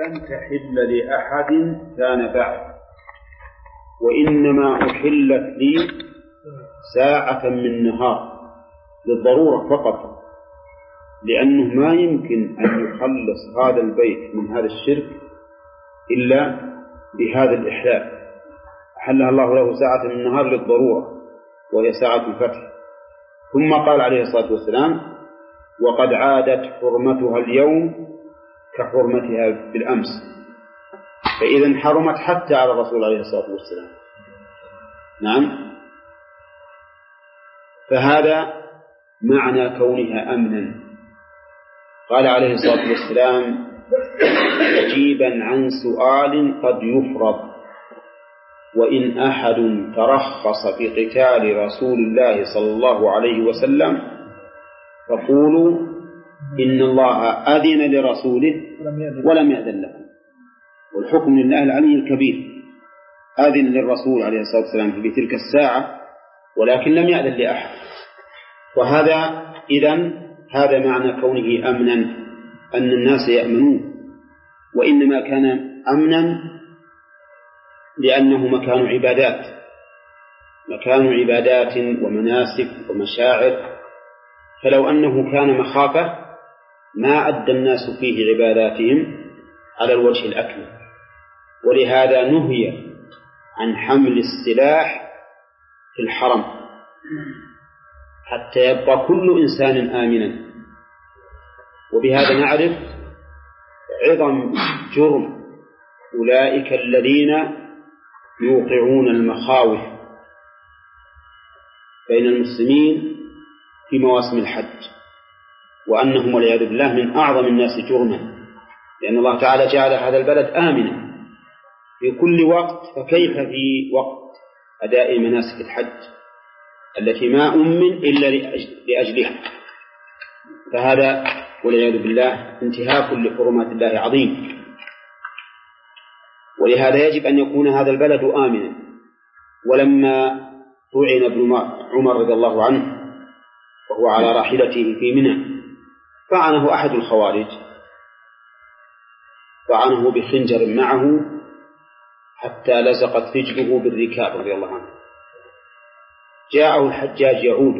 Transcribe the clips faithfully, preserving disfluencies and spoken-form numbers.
لم تحل لأحد كان بعد، وإنما أحلت لي ساعة من نهار للضرورة فقط، لأنه ما يمكن أن يخلص هذا البيت من هذا الشرك إلا بهذا الإحلال. أحلها الله له ساعة من النهار للضرورة وهي ساعة الفتح. ثم قال عليه الصلاة والسلام: وقد عادت حرمتها اليوم كحرمتها بالأمس، فإذا حرمت حتى على الرسول عليه الصلاة والسلام. نعم، فهذا معنى كونها أمنا. قال عليه الصلاة والسلام: أجيبا عن سؤال قد يفرض، وإن أحد ترخص في قتال رسول الله صلى الله عليه وسلم فقولوا إن الله أذن لرسوله ولم يأذن لكم، والحكم لله العلي الكبير. أذن للرسول عليه الصلاة والسلام في تلك الساعة ولكن لم يأذن لأحد. وهذا إذن هذا معنى كونه أمنا، أن الناس يأمنون، وإنما كان أمنا لأنه مكان عبادات، مكان عبادات ومناسك ومشاعر، فلو أنه كان مخافة ما أدى الناس فيه عباداتهم على الوجه الأكمل. ولهذا نهي عن حمل السلاح في الحرم حتى يبقى كل إنسان آمنا. وبهذا نعرف عظم جرم أولئك الذين يوقعون المخاوف بين المسلمين في مواسم الحج، وأنهم والعياذ بالله من أعظم الناس جرما، لأن الله تعالى جعل هذا البلد آمنا في كل وقت، فكيف في وقت أداء مناسك الحج التي ما أمن إلا لأجلها؟ فهذا والعياذ بالله انتهاك لحرمات الله عظيم. ولهذا يجب أن يكون هذا البلد آمنا. ولما طعن ابن عمر رضي الله عنه وهو على راحلته في منى طعنه أحد الخوارج، طعنه بخنجر معه حتى لزقت رجله بالركاب رضي الله عنه. جاءه الحجاج يعود،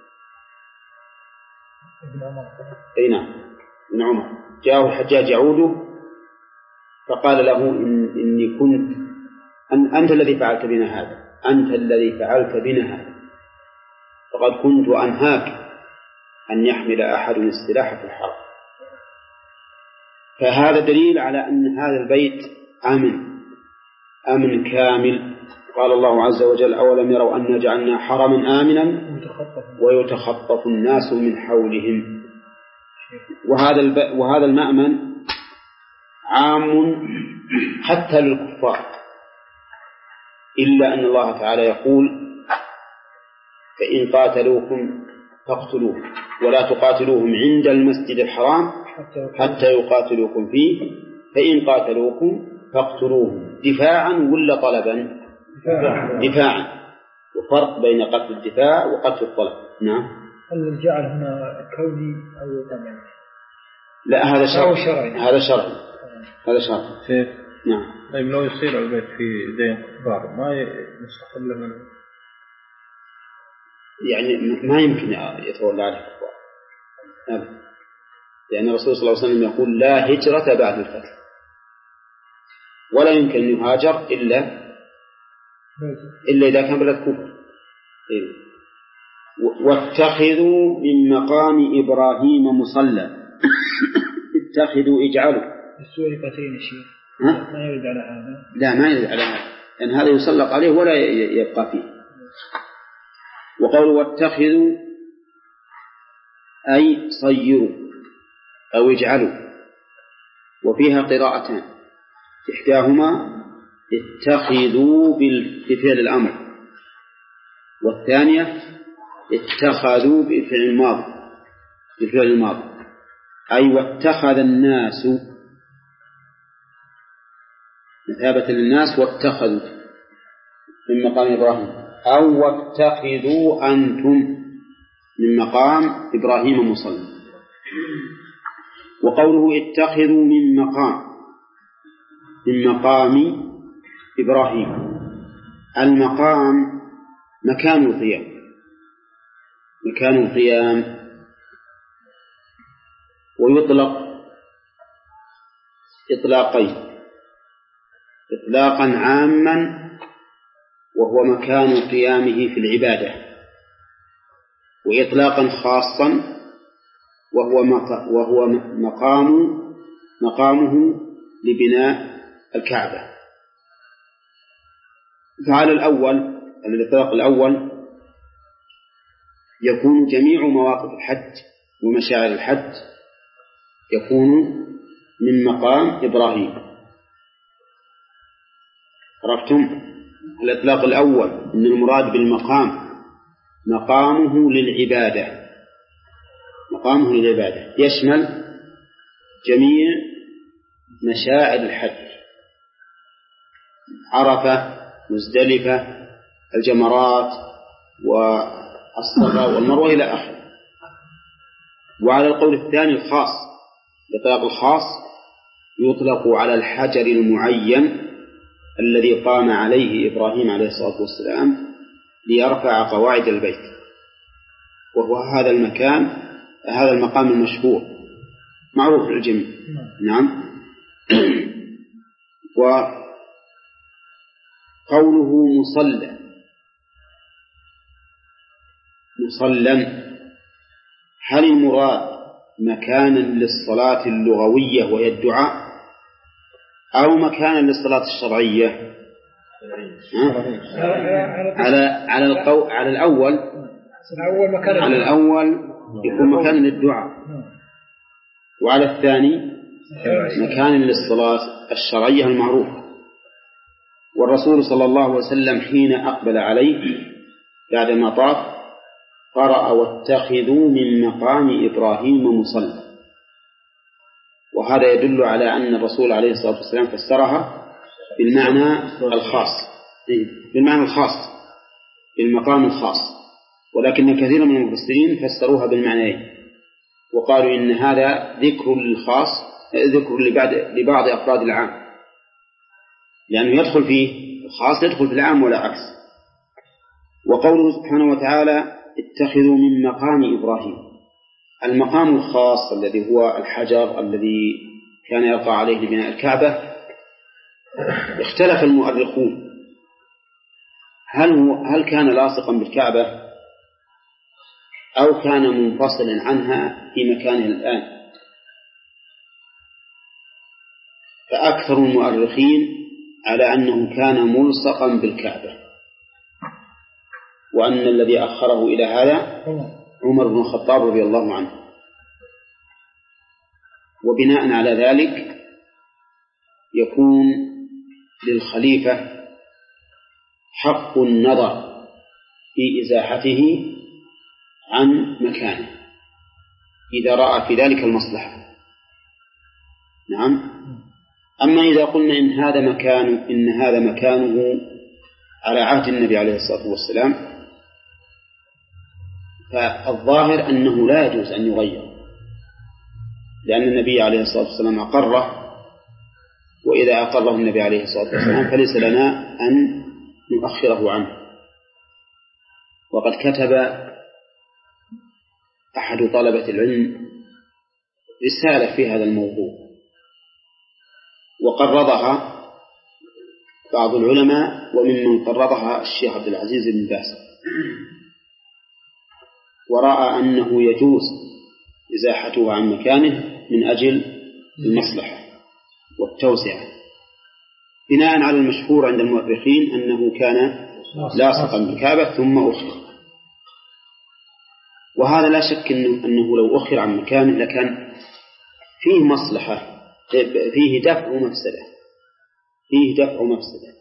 أي نعم ابن عمر، جاءه الحجاج يعود فقال له: إن إني كنت أن أنت الذي فعلت بنا هذا، أنت الذي فعلت بنا هذا، فقد كنت أنهاك أن يحمل أحد السلاح في الحرب. فهذا دليل على أن هذا البيت آمن، أمن كامل. قال الله عز وجل: أولم يروا أنا جعلنا حرما آمنا ويتخطف الناس من حولهم. وهذا الب... وهذا المأمن عام حتى للكفار، إلا أن الله تعالى يقول: فإن قاتلوكم فاقتلوهم ولا تقاتلوهم عند المسجد الحرام حتى يقاتلوكم فيه فإن قاتلوكم فاقتلوهم دفاعا ولا طلبا؟ دفاعا. وفرق بين قتل الدفاع وقتل الطلب. نعم. هل الجعل هنا كوني أو طبعي؟ لا، هذا شرعي. هذا شرعي. هذا شرعي. كيف؟ نعم. طيب لو يصير البيت في دين كفار ما يستقل منه؟ يعني ما يمكن يتولى عليه الكفار أبدا، لأن الرسول صلى الله عليه وسلم يقول: لا هجرة بعد الفتح، ولا يمكن أن يهاجر إلا إلا إذا كان بلد كفر. واتخذوا من مقام إبراهيم مصلى. اتخذوا اجعلوا السوري قتين الشيخ ما يرد على هذا. لا، ما يرد على هذا، لأن هذا يسلق عليه ولا يبقى فيه. وقالوا واتخذوا أي صيروا أو اجعلوا. وفيها قراءتان، إحداهما اتخذوا بفعل الأمر، والثانية اتخذوا بفعل الماضي بفعل الماضي أي واتخذ الناس مثابة للناس واتخذوا من مقام إبراهيم، أو واتخذوا أنتم من مقام إبراهيم مصلى. وقوله اتخذوا من مقام من مقام إبراهيم. المقام مكان القيام، مكان القيام، ويطلق إطلاقين: إطلاقا عاما وهو مكان قيامه في العبادة، وإطلاقا خاصا وهو وهو مقام مقامه لبناء الكعبة. فعلى الأول الإطلاق الأول يكون جميع مواقف الحج ومشاعر الحج يكون من مقام إبراهيم. عرفتم؟ الإطلاق الأول إن المراد بالمقام مقامه للعبادة، مقامه للعبادة يشمل جميع مشاعر الحج: عرفة، مزدلفة، الجمرات، والصفا والمروة إلى آخره. وعلى القول الثاني الخاص، الإطلاق الخاص يطلق على الحجر المعين الذي قام عليه إبراهيم عليه الصلاة والسلام ليرفع قواعد البيت، وهو هذا المكان، هذا المقام المشهور معروف للجميع. نعم. وقوله مصلى، مصلى، هل المراد مكانا للصلاة اللغوية وهي الدعاء، أو مكانا للصلاة الشرعية؟ على على القو... على الأول على الأول يكون مكانا للدعاء، وعلى الثاني مكانا للصلاة الشرعية المعروفة. والرسول صلى الله عليه وسلم حين أقبل عليه بعدما طاف قرأ: واتخذوا من مقام إبراهيم مصلى. وهذا يدل على أن الرسول عليه الصلاة والسلام فسرها بالمعنى الخاص، بالمعنى الخاص، بالمقام الخاص، ولكن كثير من المفسرين فسروها بالمعنيين وقالوا إن هذا ذكر للخاص، ذكر لبعض أفراد العام، لأنه يدخل فيه الخاص يدخل في العام ولا عكس. وقوله سبحانه وتعالى: اتخذوا من مقام إبراهيم، المقام الخاص الذي هو الحجر الذي كان يقع عليه لبناء الكعبة. اختلف المؤرخون هل هل كان لاصقا بالكعبة أو كان منفصلا عنها في مكانه الآن. فأكثر المؤرخين على أنه كان ملصقا بالكعبة، وأن الذي أخره إلى هذا عمر بن الخطاب رضي الله عنه. وبناء على ذلك يكون للخليفة حق النظر في إزاحته عن مكانه إذا رأى في ذلك المصلحة. نعم. أما إذا قلنا إن هذا مكان إن هذا مكانه على عهد النبي عليه الصلاة والسلام، فالظاهر أنه لا يجوز أن يغير، لأن النبي عليه الصلاة والسلام أقره، وإذا أقره النبي عليه الصلاة والسلام فليس لنا أن نؤخره عنه. وقد كتب أحد طلبة العلم رسالة في هذا الموضوع وقرضها بعض العلماء، وممن قرضها الشيخ عبد العزيز بن باز، ورأى أنه يجوز إزاحته عن مكانه من أجل المصلحة والتوسعة، بناء على المشهور عند المؤرخين أنه كان لاصقا بالكعبة ثم أخر. وهذا لا شك إنه, أنه لو أخر عن مكانه لكان فيه مصلحة، فيه دفع مفسدة، فيه دفع مفسدة،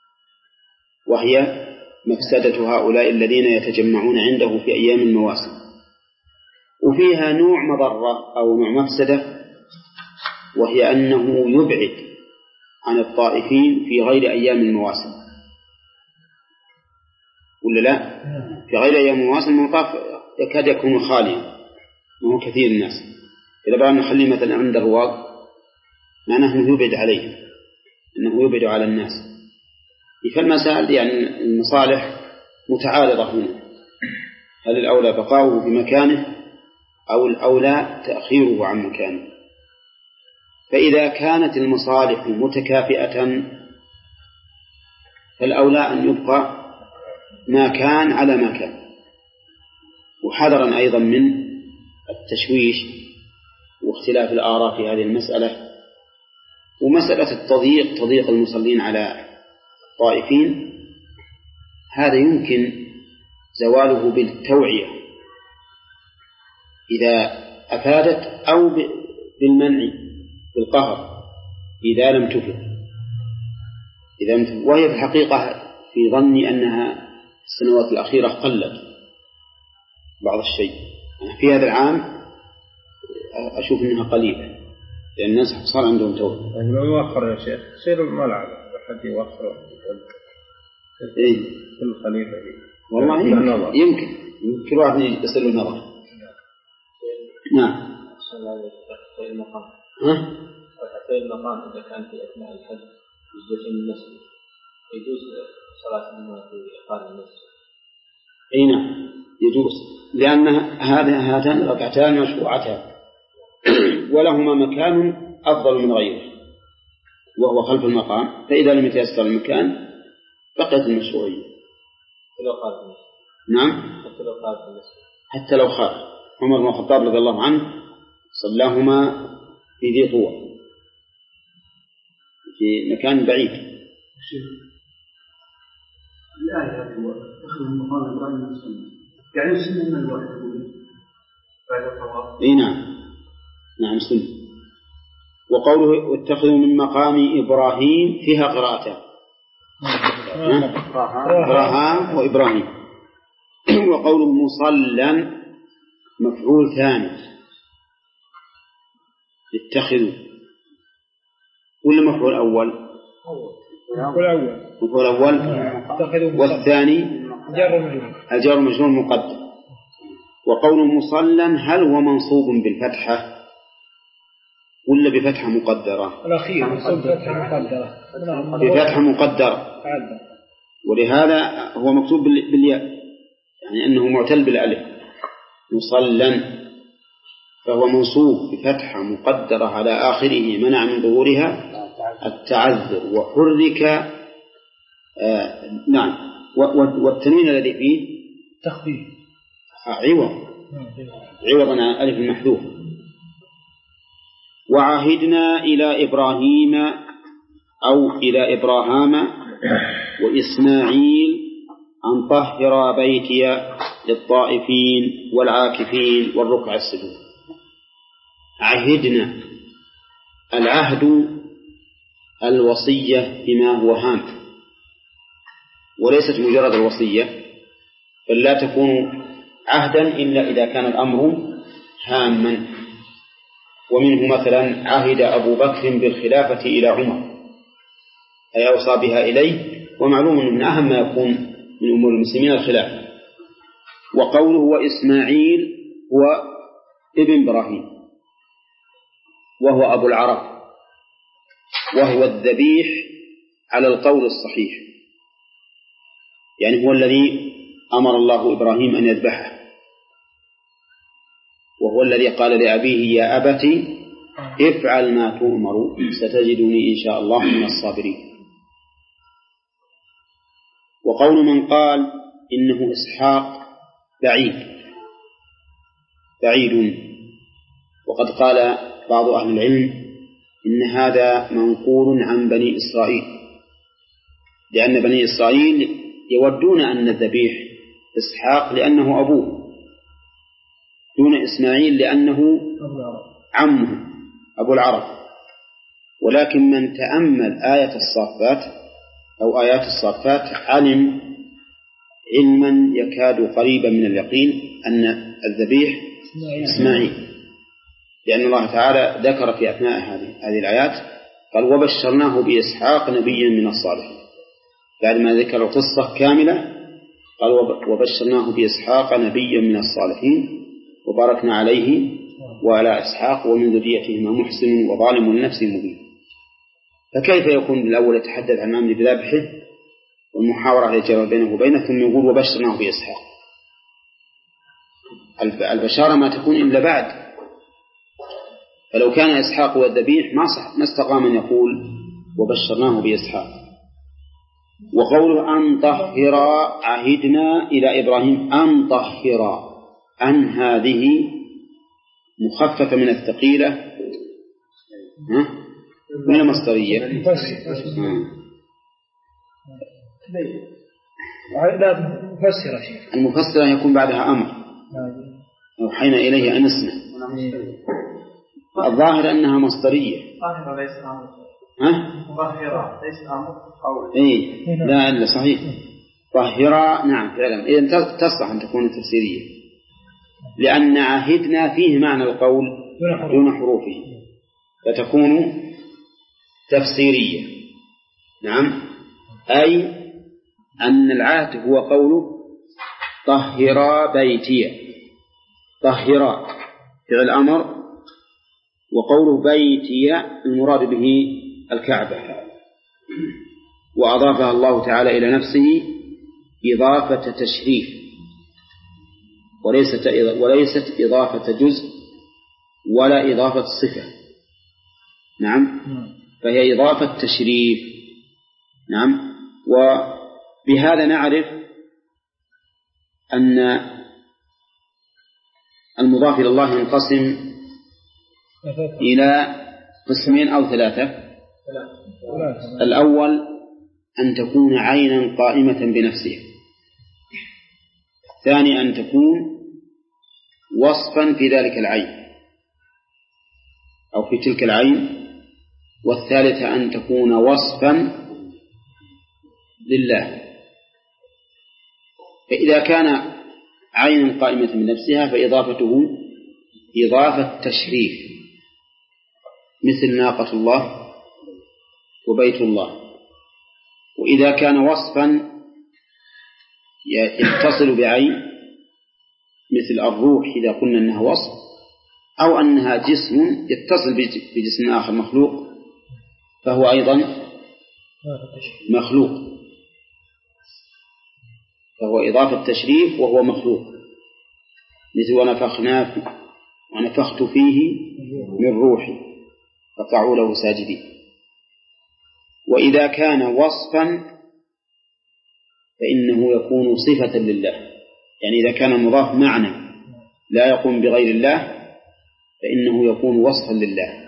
وهي مفسدة هؤلاء الذين يتجمعون عنده في أيام المواسم، وفيها نوع مضرة أو نوع مفسدة، وهي أنه يبعد عن الطائفين في غير أيام المواسم، ولا لا؟ في غير أيام المواسم المطاف يكاد يكون خاليا وهو كثير الناس، إذا بقى نخليه مثلا عند الرواق معناه أنه يبعد عليهم، أنه يبعد على الناس. فالمسائل يعني المصالح متعارضة هنا، هل الأولى بقاؤه في مكانه أو الأولى تأخيره عن مكانه؟ فإذا كانت المصالح متكافئة فالأولى أن يبقى ما كان على ما كان، وحذرا أيضا من التشويش واختلاف الآراء في هذه المسألة. ومسألة التضييق تضييق المصلين على الطائفين هذا يمكن زواله بالتوعية إذا أفادت، أو بالمنع بالقهر إذا لم تفد، إذا لم تفد. وهي في الحقيقة في ظني أنها في السنوات الأخيرة قلت بعض الشيء، في هذا العام أشوف أنها قليلة لأن الناس صار عندهم توبة. لو يوخر يا شيخ يصير الملعب حد يوخر إيه كل خليفة والله يمكن, يمكن كل واحد يصير له نظر. نعم. ها؟ وحتى المقام إذا كان في أثناء الحج يجلس من المسجد يجوز صلاة الجمعة في إقامة المسجد. أي نعم يجوز، لأن هذا هاتان ركعتان مشروعتان ولهما مكان أفضل من غيره وهو خلف المقام، فإذا لم يتيسر المكان بقيت المشروعية. نعم حتى لو خالف المسجد، حتى لو خالف. عمر بن الخطاب رضي الله عنه صلاهما في ذي طوى في مكان بعيد. الآية هذه تخلو المقام إبراهيم من السنة يعني سنة من الواحد بعد الطواف. إيه نعم نعم سنة. وقوله واتخذوا من مقام إبراهيم فيها قراءتان إبراهام وإبراهيم. وقوله مصلى مفعول ثاني اتخذوا ولا مفعول أول؟ مفعول أول. مفعول أول. والثاني الجار مجرور مقدر. وقوله مصلى هل هو منصوب بالفتحة ولا بفتحة مقدرة؟ الأخير منصوب بفتحة مقدرة. بفتحة مقدرة، ولهذا هو مكتوب بالياء يعني أنه معتل بالألف مصلى، فهو منصوب بفتحة مقدرة على آخره منع من ظهورها التعذر وحرك. آه نعم. والتنوين الذي فيه تخفيف عوض عوض عن ألف المحذوف. وعهدنا إلى إبراهيم أو إلى إبراهام وإسماعيل أن طهر بيتي للطائفين والعاكفين والركع السجود. عهدنا العهد الوصية بما هو هام، وليست مجرد الوصية، بل لا تكون عهدا إلا إذا كان الأمر هاما. ومنه مثلا عهد أبو بكر بالخلافة إلى عمر أي أوصى بها إليه، ومعلوم من أهم ما يكون من أمور المسلمين الخلافة. وقوله وإسماعيل هو ابن إبراهيم وهو أبو العرب، وهو الذبيح على القول الصحيح، يعني هو الذي أمر الله إبراهيم أن يذبحه، وهو الذي قال لأبيه يا أبتي افعل ما تؤمر ستجدني إن شاء الله من الصابرين. وقول من قال إنه إسحاق بعيد بعيد، وقد قال بعض أهل العلم إن هذا منقول عن بني إسرائيل، لأن بني إسرائيل يودون أن الذبيح إسحاق لأنه أبوه، دون إسماعيل لأنه عمه أبو العرب. ولكن من تأمل آية الصافات أو آيات الصافات علم علما يكاد قريبا من اليقين أن الذبيح إسماعيل، لأن الله تعالى ذكر في أثناء هذه الآيات قال وبشرناه بإسحاق نبيا من الصالحين، بعد ما ذكر القصة كاملة قال وبشرناه بإسحاق نبيا من الصالحين وباركنا عليه وعلى إسحاق ومن ذريتهما محسن وظالم لنفسه مبين. فكيف يكون الأول يتحدث عن الأمر بذبحه والمحاورة التي جرت بينه وبينه ثم يقول وبشرناه بإسحاق؟ البشارة ما تكون إلا بعد. فلو كان إسحاق والذبيح ما صح ما استقام أن يقول وبشرناه بإسحاق. وقوله أن طهرا عهدنا إلى إبراهيم أن طهرا، أن هذه مخففة من الثقيلة من المصدرية. لا مفسرة شيء. المفسرة يكون بعدها أمر أوحينا إليه أن اسمع. الظاهر أنها مصدرية. طاهرة ليس أمر. ها؟ طاهرة ليس أمر قول. إيه لا إلا صحيح. طاهرة نعم فعلا. إذن تصلح أن تكون تفسيرية، لأن عهدنا فيه معنى القول دون حروفه، فتكون تفسيرية. نعم، أي أن العهد هو قوله طهرا بيتي، طهرا فعل أمر، وقوله بيتي المراد به الكعبة، وأضافها الله تعالى إلى نفسه إضافة تشريف وليست وليست إضافة جزء ولا إضافة صفة. نعم، فهي إضافة تشريف. نعم، وبهذا نعرف أن المضاف إلى الله ينقسم إلى قسمين أو ثلاثة. الأول أن تكون عينا قائمة بنفسها، الثاني أن تكون وصفا في ذلك العين أو في تلك العين، والثالثة أن تكون وصفا لله. فإذا كان عين قائمة بنفسها فإضافته إضافة تشريف، مثل ناقة الله وبيت الله. وإذا كان وصفا يتصل بعين، مثل الروح إذا قلنا أنها وصف، أو أنها جسم يتصل بجسم آخر مخلوق، فهو أيضا مخلوق، فهو إضافة تشريف وهو مخلوق، مثل ونفخنا ونفخت فيه من روحي فقعوا له ساجدين. وإذا كان وصفا فإنه يكون صفة لله، يعني إذا كان المضاف معنى لا يقوم بغير الله فإنه يكون وصفا لله،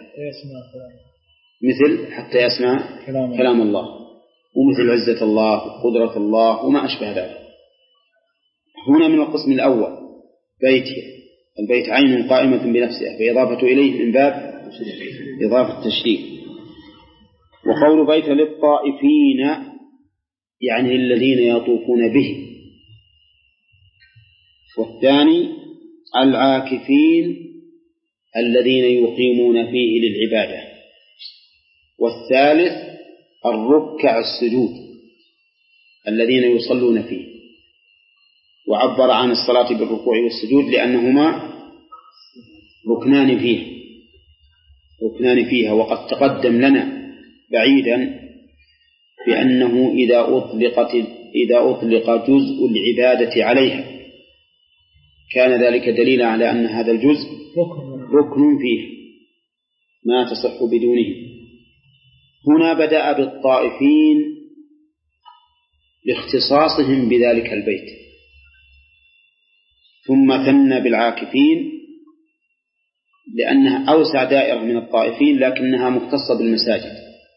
مثل حتى يسمع كلام الله، ومثل عزة الله وقدرة الله وما أشبه ذلك. هنا من القسم الأول بيته، البيت عين قائمة بنفسها فإضافة إليه من باب إضافة التشريف. وقول بيت للطائفين يعني الذين يطوفون به، والثاني العاكفين الذين يقيمون فيه للعبادة، والثالث الركع السجود الذين يصلون فيه. وعبر عن الصلاة بالركوع والسجود لأنهما ركنان فيه ركنان فيها. وقد تقدم لنا بعيدا بأنه إذا أطلقت إذا أطلق جزء العبادة عليها كان ذلك دليلا على أن هذا الجزء ركن فيه ما تصح بدونه. هنا بدأ بالطائفين لاختصاصهم بذلك البيت، ثم ثنى بالعاكفين لأنها أوسع دائرة من الطائفين لكنها مختصة بالمساجد،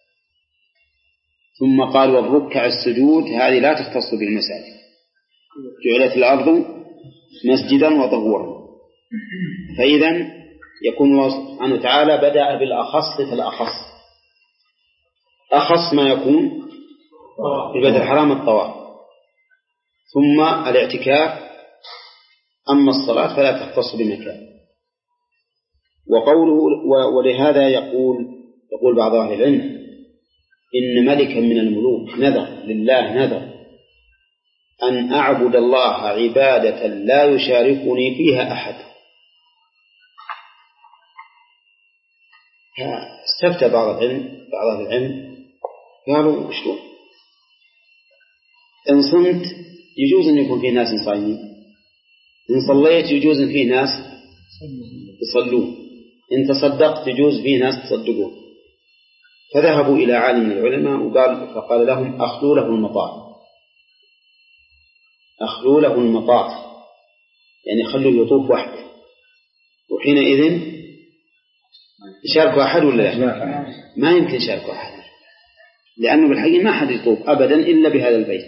ثم قال والركع السجود هذه لا تختص بالمساجد، جعلت الأرض مسجدا وطهورا. فإذا يكون الله سبحانه وتعالى بدأ بالأخص فالأخص، أخص ما يكون في البيت الحرام الطواف، ثم الاعتكاف، أما الصلاة فلا تختص بمكان. وقوله ولهذا يقول يقول بعض أهل العلم إن ملكا من الملوك نذر لله نذر أن أعبد الله عبادة لا يشاركني فيها أحد، استفتى بعض العلم بعض العلم قالوا شلون؟ إن صمت يجوز أن يكون فيه ناس صايمين، إن صليت يجوز أن فيه ناس يصلون، إن تصدقت يجوز فيه ناس تصدقون. فذهبوا إلى عالم من العلماء وقال فقال لهم أخلوا له المطاف، أخلوا له المطاف يعني خلوا يطوف وحده، وحينئذ يشاركوا أحد ولا لا؟ ما يمكن يشاركوا أحد، لأنه بالحقيقة ما حد يطوف أبدا إلا بهذا البيت.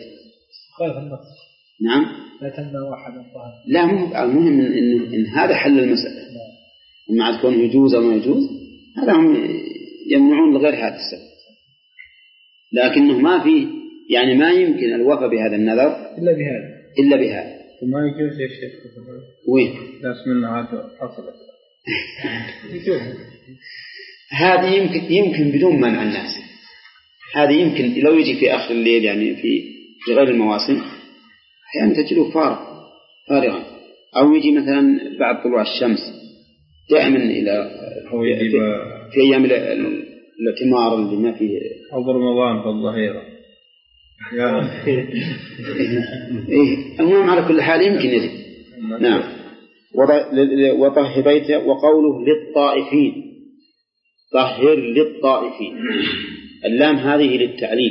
نعم لا تمنع أحد الطهر. لا مو المهم إن, إن, إن هذا حل المسألة، مع كونه يجوز أو ما يجوز هذا هم يمنعون لغير هذا السبب، لكنه ما في يعني ما يمكن الوفاء بهذا النذر إلا بهذا إلا بهذا. وما يجوز يا شيخ وين ناس من هذا حصلت هذه يمكن يمكن بدون منع الناس، هذه يمكن لو يجي في آخر الليل يعني في في غير المواسم أحيانا تجده فارغ فارغا، أو يجي مثلا بعد طلوع الشمس دائما إلى في, في أيام الاعتمار اللي ما فيه أو رمضان في الظهيرة. إيه المهم على كل حال يمكن يجي. نعم. وطهر بيته. وقوله للطائفين، طهر للطائفين، اللام هذه للتعليل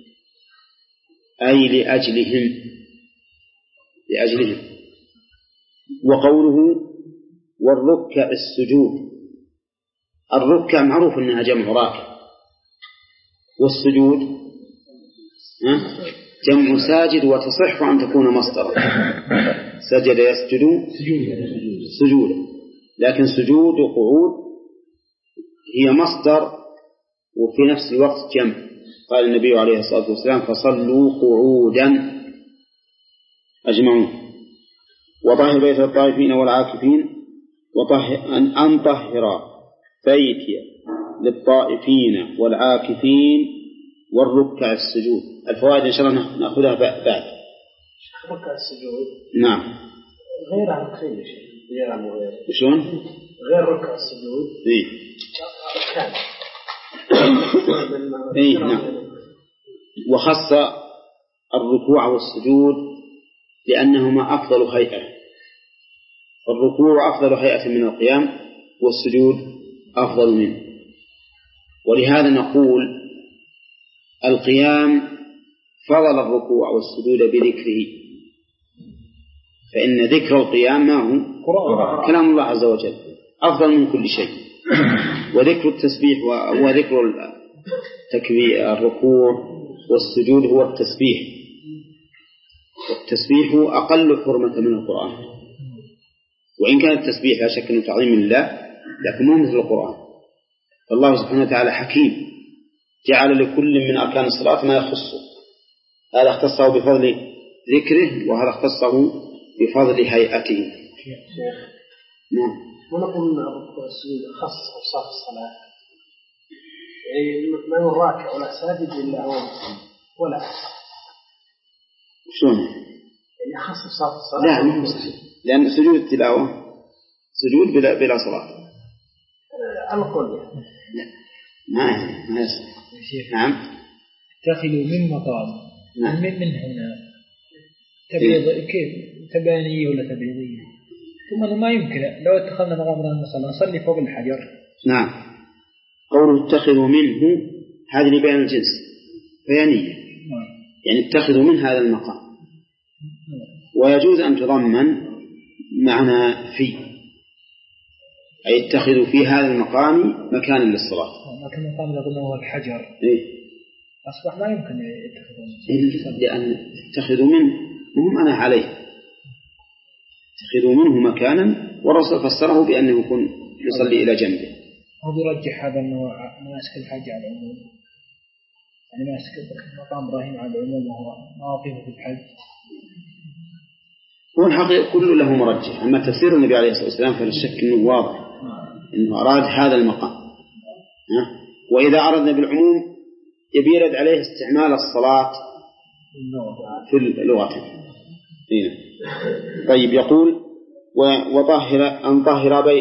أي لأجلهم لأجلهم. وقوله والركع السجود، الركع معروف أنها جمع راكع، والسجود جمع ساجد، وتصح أن تكون مصدرا، سجد يسجد سجودا، لكن سجود وقعود هي مصدر وفي نفس الوقت جمع. قال النبي عليه الصلاة والسلام فصلوا قعودا أجمعون. وطهر بيت الطائفين والعاكفين، وطهر أن أنطهر بيتي للطائفين والعاكفين والركع السجود. الفوائد إن شاء الله نأخذها بعد. ركع السجود نعم غير عن الخير غير عن غير شلون غير ركع السجود إيه كان إيه نعم. وخص الركوع والسجود لأنهما أفضل هيئة، الركوع أفضل هيئة من القيام، والسجود أفضل منه. ولهذا نقول القيام فضل الركوع والسجود بذكره، فإن ذكر القيام ما هو كلام الله عز وجل أفضل من كل شيء، وذكر التسبيح وذكر تكبير الركوع والسجود هو التسبيح، والتسبيح أقل حرمة من القرآن، وإن كان التسبيح لا شك أنه تعظيم لله لكن مو مثل القرآن. فالله سبحانه وتعالى حكيم جعل لكل من أركان الصلاة ما يخصه، هذا اختصه بفضل ذكره وهذا اختصه بفضل هيئته. نعم. ونقول أن الركوع والسجود خاص أوصاف الصلاة، يعني ما هو الراكع ولا ساجد إلا هو ولا شلون؟ يعني خاص أوصاف الصلاة. لا مو مسجد، لأن سجود التلاوة سجود بلا بلا صلاة. على القول يعني. لا ما ما يصح. نعم. اتخذوا من مقام. نعم. من من هنا تبيض كيف تبانية ولا تبيضية؟ ثم أنه ما يمكن لو اتخذنا مقام مثلا نصلي فوق الحجر. نعم. قوله اتخذوا منه هذه لبيان الجنس بيانية. نعم. يعني اتخذوا من هذا المقام. نعم. ويجوز أن تضمن معنى في، أي اتخذوا في هذا المقام مكانا للصلاة. لكن المقام اللي قلنا هو الحجر. إيه. أصبح ما يمكن يتخذون. لأن اتخذوا منه مهم أنا عليه، اتخذوا منه مكانا، والرسول فسره بأنه يكون يصلي إلى جنبه. هو بيرجح هذا النوع مناسك الحج على العموم، يعني مناسك مقام إبراهيم على العموم وهو مواقفه في الحج. هو الحقيقة كله له مرجح، أما تفسير النبي عليه الصلاة والسلام فلا شك أنه واضح أنه أراد هذا المقام. وإذا أردنا بالعموم يبي يرد عليه استعمال الصلاة في اللغة. طيب يقول وطهر أن طهر بيت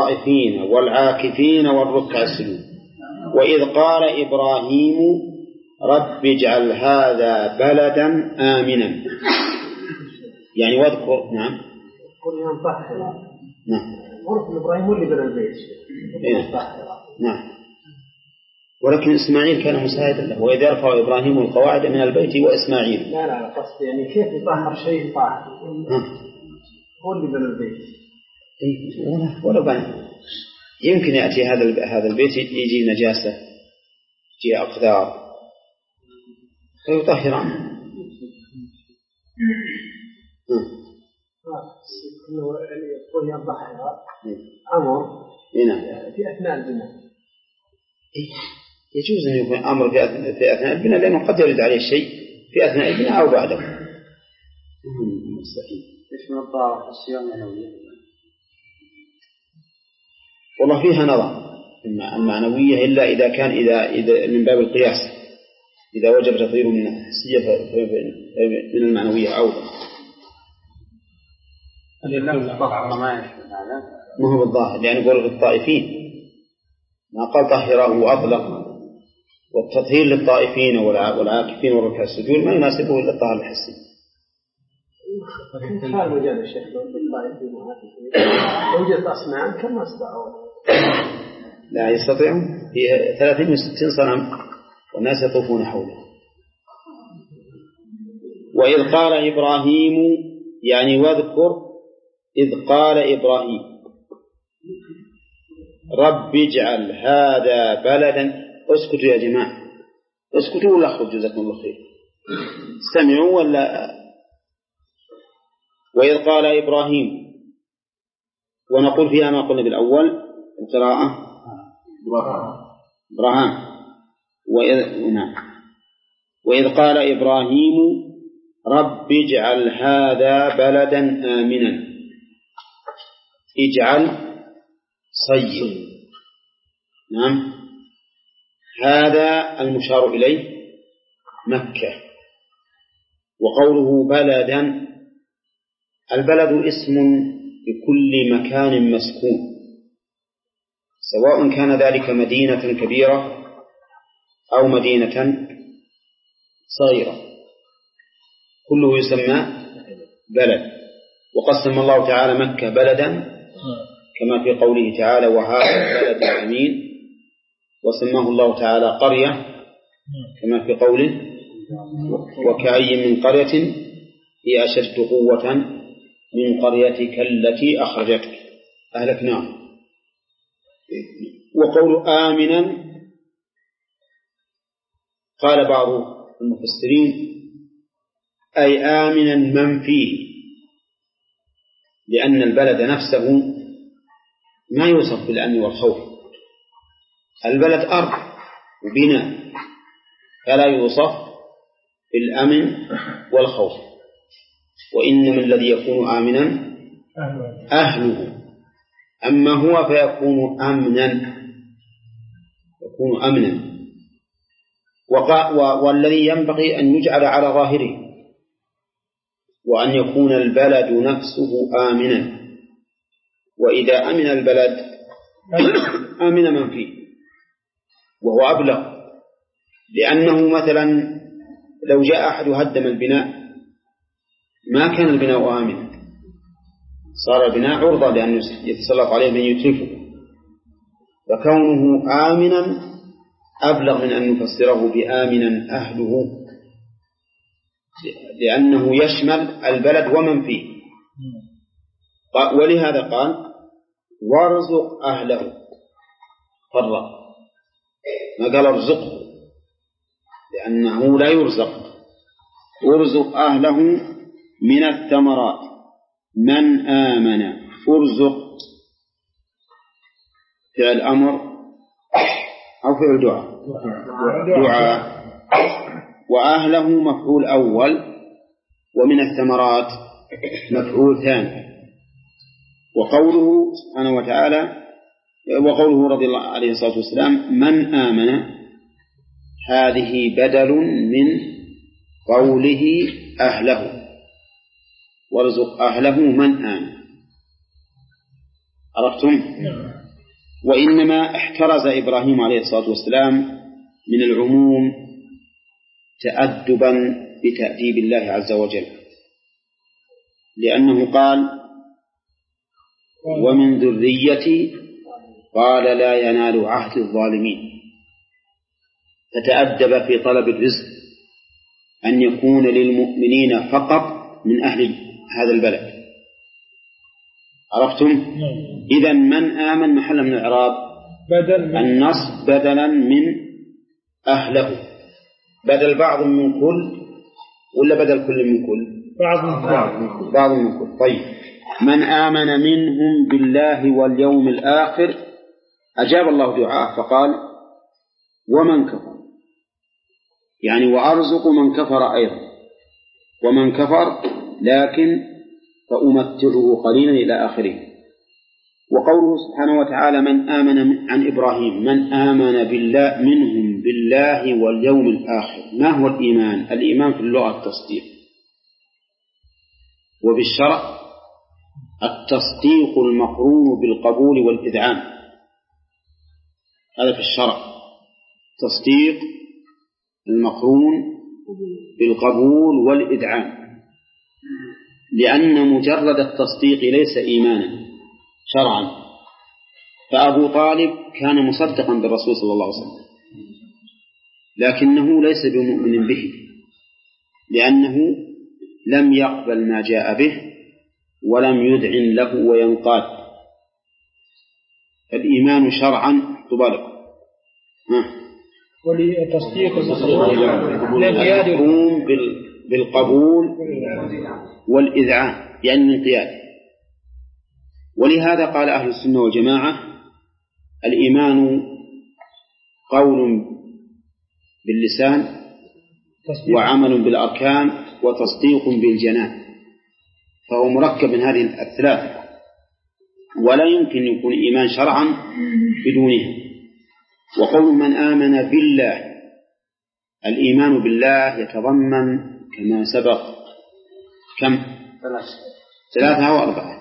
للطائفين والعاكفين والركع السجود. وإذ قال إبراهيم رب اجعل هذا بلدا آمنا، يعني واذكر. نعم قل يا مطهرة. نعم ورث إبراهيم هو اللي بنى البيت. إيه. نعم، ولكن إسماعيل كان مساعدا له، وإذ يرفع إبراهيم القواعد من البيت وإسماعيل. لا لا قصد يعني كيف يطهر شيء طاهر؟ هو اللي بنى البيت. إيه ولا بنى، يمكن يأتي هذا هذا البيت يجي نجاسة، يجي أقدار فيطهر عنه. إنه يقول يضحى أمر في أثناء البناء. يجوز أن يكون أمر في أثناء البناء، لأنه قد يرد عليه شيء في أثناء البناء أو بعده. إيش من الطاعة الصيام المعنوية؟ والله فيها نظر المعنوية، إلا إذا كان إذا إذا من باب القياس، إذا وجب تطهير من الحسية من المعنوية أوضح. ما هو بالظاهر، لأن يعني يقول الطائفين ما قال طهره وأطلق، والتطهير للطائفين والعاكفين والركع السجود ما يناسبه إلا الطهر الحسي. خال مجال الشيخ للطائفين والعاكفين وجدت أصنام كم استطاعوا؟ لا يستطيعون، في ثلاثين وستين صنم والناس يطوفون حوله. وإذ قال إبراهيم، يعني واذكر إذ قال إبراهيم رب اجعل هذا بلدا. اسكتوا يا جماعة، اسكتوا ولا اخرجوا جزاكم الله خير، استمعوا ولا. وإذ قال إبراهيم، ونقول فيها ما قلنا بالأول القراءة إبراهيم. وإذ نعم وإذ قال إبراهيم رب اجعل هذا بلدا آمنا. اجعل صير. نعم، هذا المشار إليه مكة. وقوله بلدا، البلد اسم لكل مكان مسكون، سواء كان ذلك مدينة كبيرة أو مدينة صغيرة، كله يسمى بلد. وقسم الله تعالى مكة بلدا كما في قوله تعالى وهذا بلد أمين، وسماه الله تعالى قرية كما في قوله وكأي من قرية هي أشد قوة من قريتك التي أخرجتك أهلكناها. وقول آمنا، قال بعض المفسرين أي آمنا من فيه، لأن البلد نفسه ما يوصف بالأمن والخوف، البلد أرض وبناء فلا يوصف بالأمن والخوف، وإنما الذي يكون آمنا أهله، أما هو فيكون أمنا يكون أمنا. والذي ينبغي أن يجعل على ظاهره، وأن يكون البلد نفسه آمنا، وإذا أمن البلد آمن من فيه، وهو أبلغ، لأنه مثلا لو جاء أحد هدم البناء ما كان البناء آمنا، صار البناء عرضة لأن يتسلط عليه من يتلفه، فكونه آمنا أبلغ من أن نفسره بآمنا أهله، لأنه يشمل البلد ومن فيه. ولهذا قال وارزق أهله، فرق ما قال ارزقه لأنه لا يرزق، ارزق أهله من الثمرات من آمن. ارزق فعل أمر أو فعل دعاء دعاء، وأهله مفعول أول، ومن الثمرات مفعول ثاني. وقوله سبحانه وتعالى وقوله رضي الله عليه الصلاة والسلام من آمن، هذه بدل من قوله أهله، وارزق أهله من آمن. عرفتم؟ وإنما احترز إبراهيم عليه الصلاة والسلام من العموم تأدبا بتأديب الله عز وجل، لأنه قال ومن ذريتي، قال لا ينال عهد الظالمين، فتأدب في طلب الرزق أن يكون للمؤمنين فقط من أهل هذا البلد. عرفتم؟ إذا من آمن محل من الإعراب بدل النصب بدلا من أهله، بدل بعض من كل ولا بدل كل من كل؟ بعض من كل. بعض من كل. طيب، من آمن منهم بالله واليوم الآخر، أجاب الله دعاءه فقال ومن كفر، يعني وأرزق من كفر أيضا، ومن كفر لكن فأمتعه قليلا إلى آخره. وقوله سبحانه وتعالى من آمن عن إبراهيم، من آمن بالله منهم بالله واليوم الآخر. ما هو الإيمان؟ الإيمان في اللغة التصديق، وبالشرع التصديق المقرون بالقبول والإذعان. هذا في الشرع تصديق المقرون بالقبول والإذعان، لأن مجرد التصديق ليس إيمانا شرعا. فأبو طالب كان مصدقا بالرسول صلى الله عليه وسلم، لكنه ليس بمؤمن به، لأنه لم يقبل ما جاء به ولم يذعن له وينقاد. الإيمان شرعا تبالغ ولتصديق المقرون بالقبول والإذعان، يعني من قياده. ولهذا قال أهل السنة والجماعة الإيمان قول باللسان وعمل بالأركان وتصديق بالجنان، فهو مركب من هذه الثلاثة، ولا يمكن يكون إيمان شرعا بدونها. وقول من آمن بالله، الإيمان بالله يتضمن كما سبق كم؟ ثلاثة أو أربعة.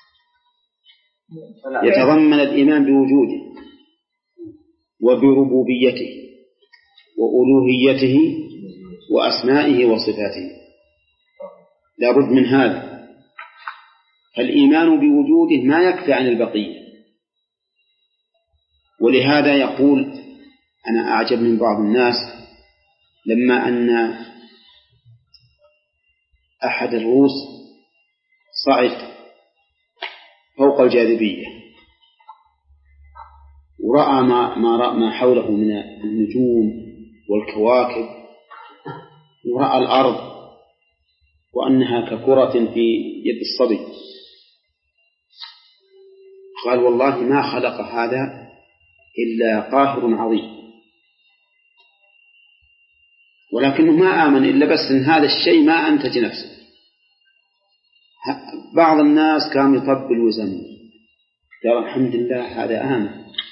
يتضمن الإيمان بوجوده وبربوبيته وألوهيته وأسمائه وصفاته، لا بد من هذا. الإيمان بوجوده ما يكفي عن البقية، ولهذا يقول أنا أعجب من بعض الناس لما أن أحد الروس صعد فوق الجاذبية ورأى ما, ما, رأى ما حوله من النجوم والكواكب، ورأى الأرض وأنها ككرة في يد الصبي، قال والله ما خلق هذا إلا قاهر عظيم، ولكنه ما آمن إلا بس إن هذا الشيء ما أنتج نفسه. بعض الناس كان يطبل ويزمر، قال الحمد لله هذا آمن،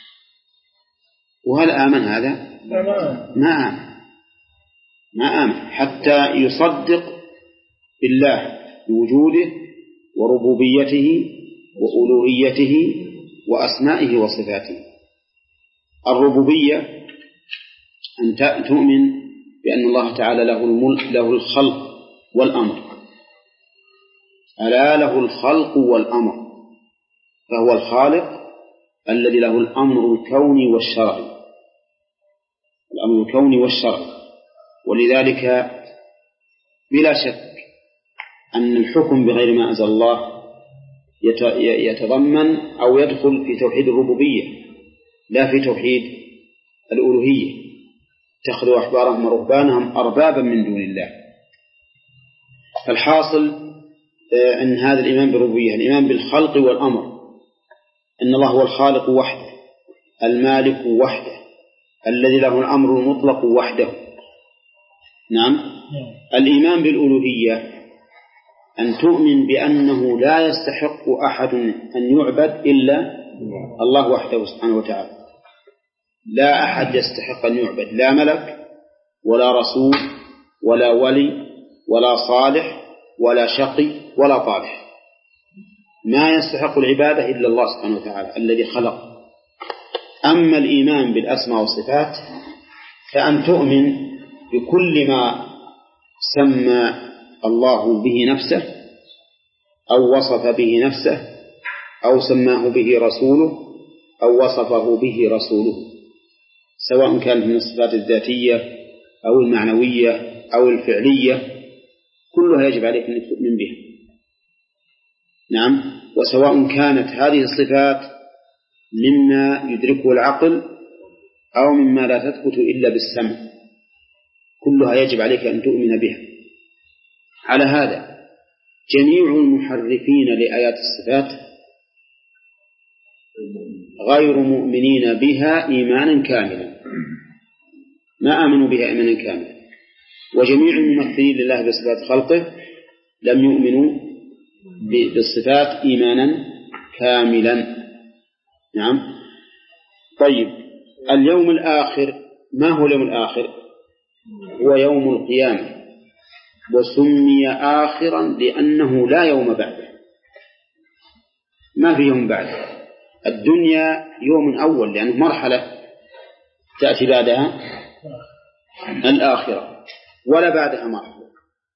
وهل آمن هذا؟ ما آمن ما آمن حتى يصدق بالله بوجوده وربوبيته وألوهيته وأسمائه وصفاته. الربوبية أن تؤمن بأن الله تعالى له الملك، له الخلق والأمر، ألا له الخلق والأمر، فهو الخالق الذي له الأمر الكوني والشرعي، الأمر الكوني والشرعي. ولذلك بلا شك أن الحكم بغير ما أنزل الله يتضمن أو يدخل في توحيد الربوبية لا في توحيد الألوهية. اتخذوا أحبارهم ورهبانهم أربابا من دون الله. فالحاصل أن هذا الإيمان بالربوبية الإيمان بالخلق والأمر، أن الله هو الخالق وحده، المالك وحده، الذي له الأمر المطلق وحده. نعم. الإيمان بالألوهية أن تؤمن بأنه لا يستحق أحد أن يعبد إلا الله وحده سبحانه وتعالى. لا أحد يستحق أن يعبد، لا ملك ولا رسول ولا ولي ولا صالح ولا شقي ولا طالح، ما يستحق العبادة إلا الله سبحانه وتعالى الذي خلق. أما الإيمان بالأسماء والصفات فأن تؤمن بكل ما سمى الله به نفسه أو وصف به نفسه أو سماه به رسوله أو وصفه به رسوله، سواء كانت من الصفات الذاتية أو المعنوية أو الفعلية، كلها يجب عليك أن تؤمن بها. نعم. وسواء كانت هذه الصفات مما يدركه العقل أو مما لا تثبت إلا بالسمع، كلها يجب عليك أن تؤمن بها. على هذا جميع المحرفين لآيات الصفات غير مؤمنين بها إيمانا كاملا، ما آمنوا بها إيمانا كاملا. وجميع الممثلين لله بصفات خلقه لم يؤمنوا بالصفات إيمانا كاملا. نعم. طيب، اليوم الآخر، ما هو اليوم الآخر؟ هو يوم القيامة، وسمي آخرا لأنه لا يوم بعده، ما في يوم بعده. الدنيا يوم أول لأنه مرحلة تأتي بعدها الآخرة، ولا بعدها مرحلة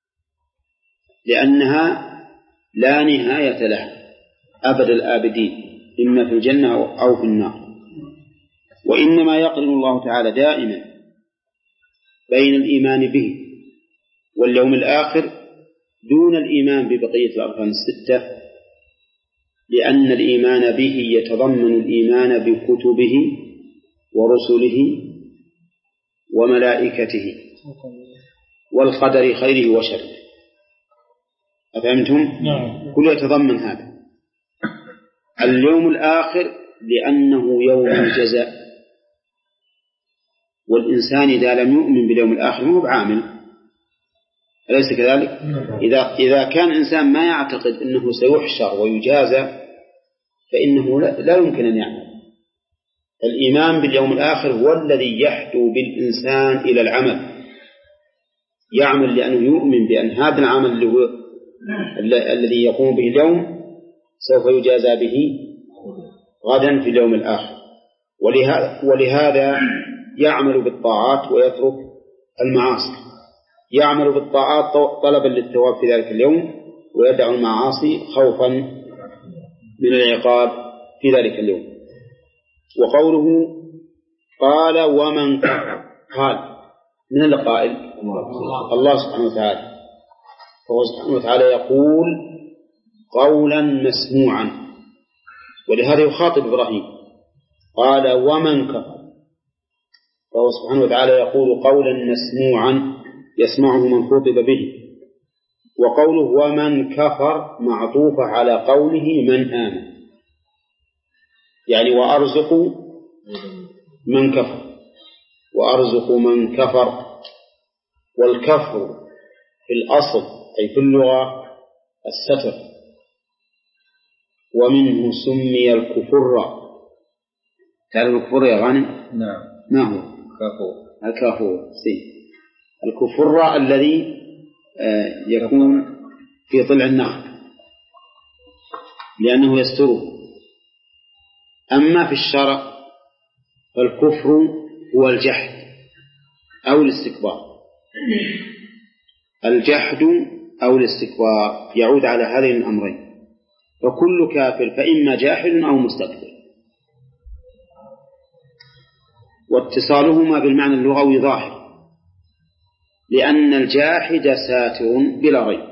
لأنها لا نهاية لها أبد الآبدين، إما في الجنة أو في النار. وإنما يقرن الله تعالى دائما بين الإيمان به واليوم الآخر دون الإيمان ببقية الأركان الستة، لأن الإيمان به يتضمن الإيمان بكتبه ورسله وملائكته والقدر خيره وشره. أفهمتم؟ نعم. كل يتضمن هذا. اليوم الآخر لأنه يوم الجزاء، والإنسان إذا لم يؤمن باليوم الآخر هو بعامل، أليس كذلك؟ إذا إذا كان إنسان ما يعتقد أنه سيحشر ويجازى فإنه لا يمكن أن يعمل. الإيمان باليوم الآخر هو الذي يحدو بالإنسان إلى العمل، يعمل لأنه يؤمن بأن هذا العمل اللي هو الذي يقوم به اليوم سوف يجازى به غدا في اليوم الآخر. ولهذا, ولهذا يعمل بالطاعات ويترك المعاصي، يعمل بالطاعات طلبا للثواب في ذلك اليوم، ويدع المعاصي خوفا من العقاب في ذلك اليوم. وقوله قال ومن كفر، قال من القائل الله سبحانه وتعالى، فهو سبحانه وتعالى يقول قولا مسموعا، ولهذا يخاطب إبراهيم قال ومن كفر، فهو سبحانه وتعالى يقول قولا مسموعا يسمعه من خطب به. وقوله ومن كفر معطوفة على قوله من آمن، يعني وأرزق من كفر، وأرزق من كفر. والكفر في الأصل أي في اللغة الستر، ومنه سمي الكفر. تعرف الكفر يا غانم؟ نعم. ما هو؟ كفور. الكافور سي الكفر الذي يكون في طلع النخل لأنه يستره. أما في الشرع فالكفر هو الجحد أو الاستكبار، الجحد أو الاستكبار يعود على هذين الأمرين، فكل كافر فإما جاحد أو مستكبر، واتصالهما بالمعنى اللغوي ظاهر، لأن الجاحد ساتر بلا ريب،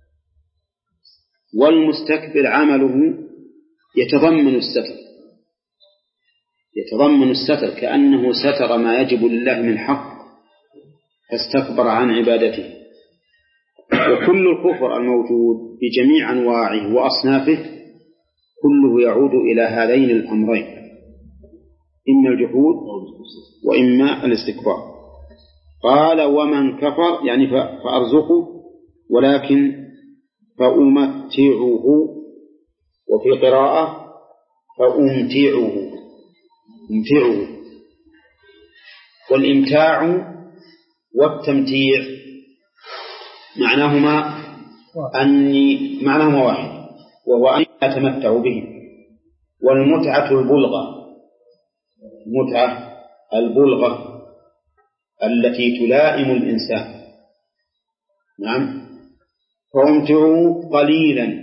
والمستكبر عمله يتضمن الستر، يتضمن الستر كأنه ستر ما يجب لله من حق فاستكبر عن عبادته. وكل الكفر الموجود بجميع أنواعه وأصنافه كله يعود إلى هذين الأمرين، إما الجحود وإما الاستكبار. قال ومن كفر يعني فأرزقه، ولكن فأمتعه، وفي قراءة فأمتعه، أمتعه. والإمتاع والتمتيع معناهما أني معناهما واحد، وهو أن أتمتع به. والمتعة البلغة، المتعة البلغة التي تلائم الإنسان، نعم. فامتعوا قليلا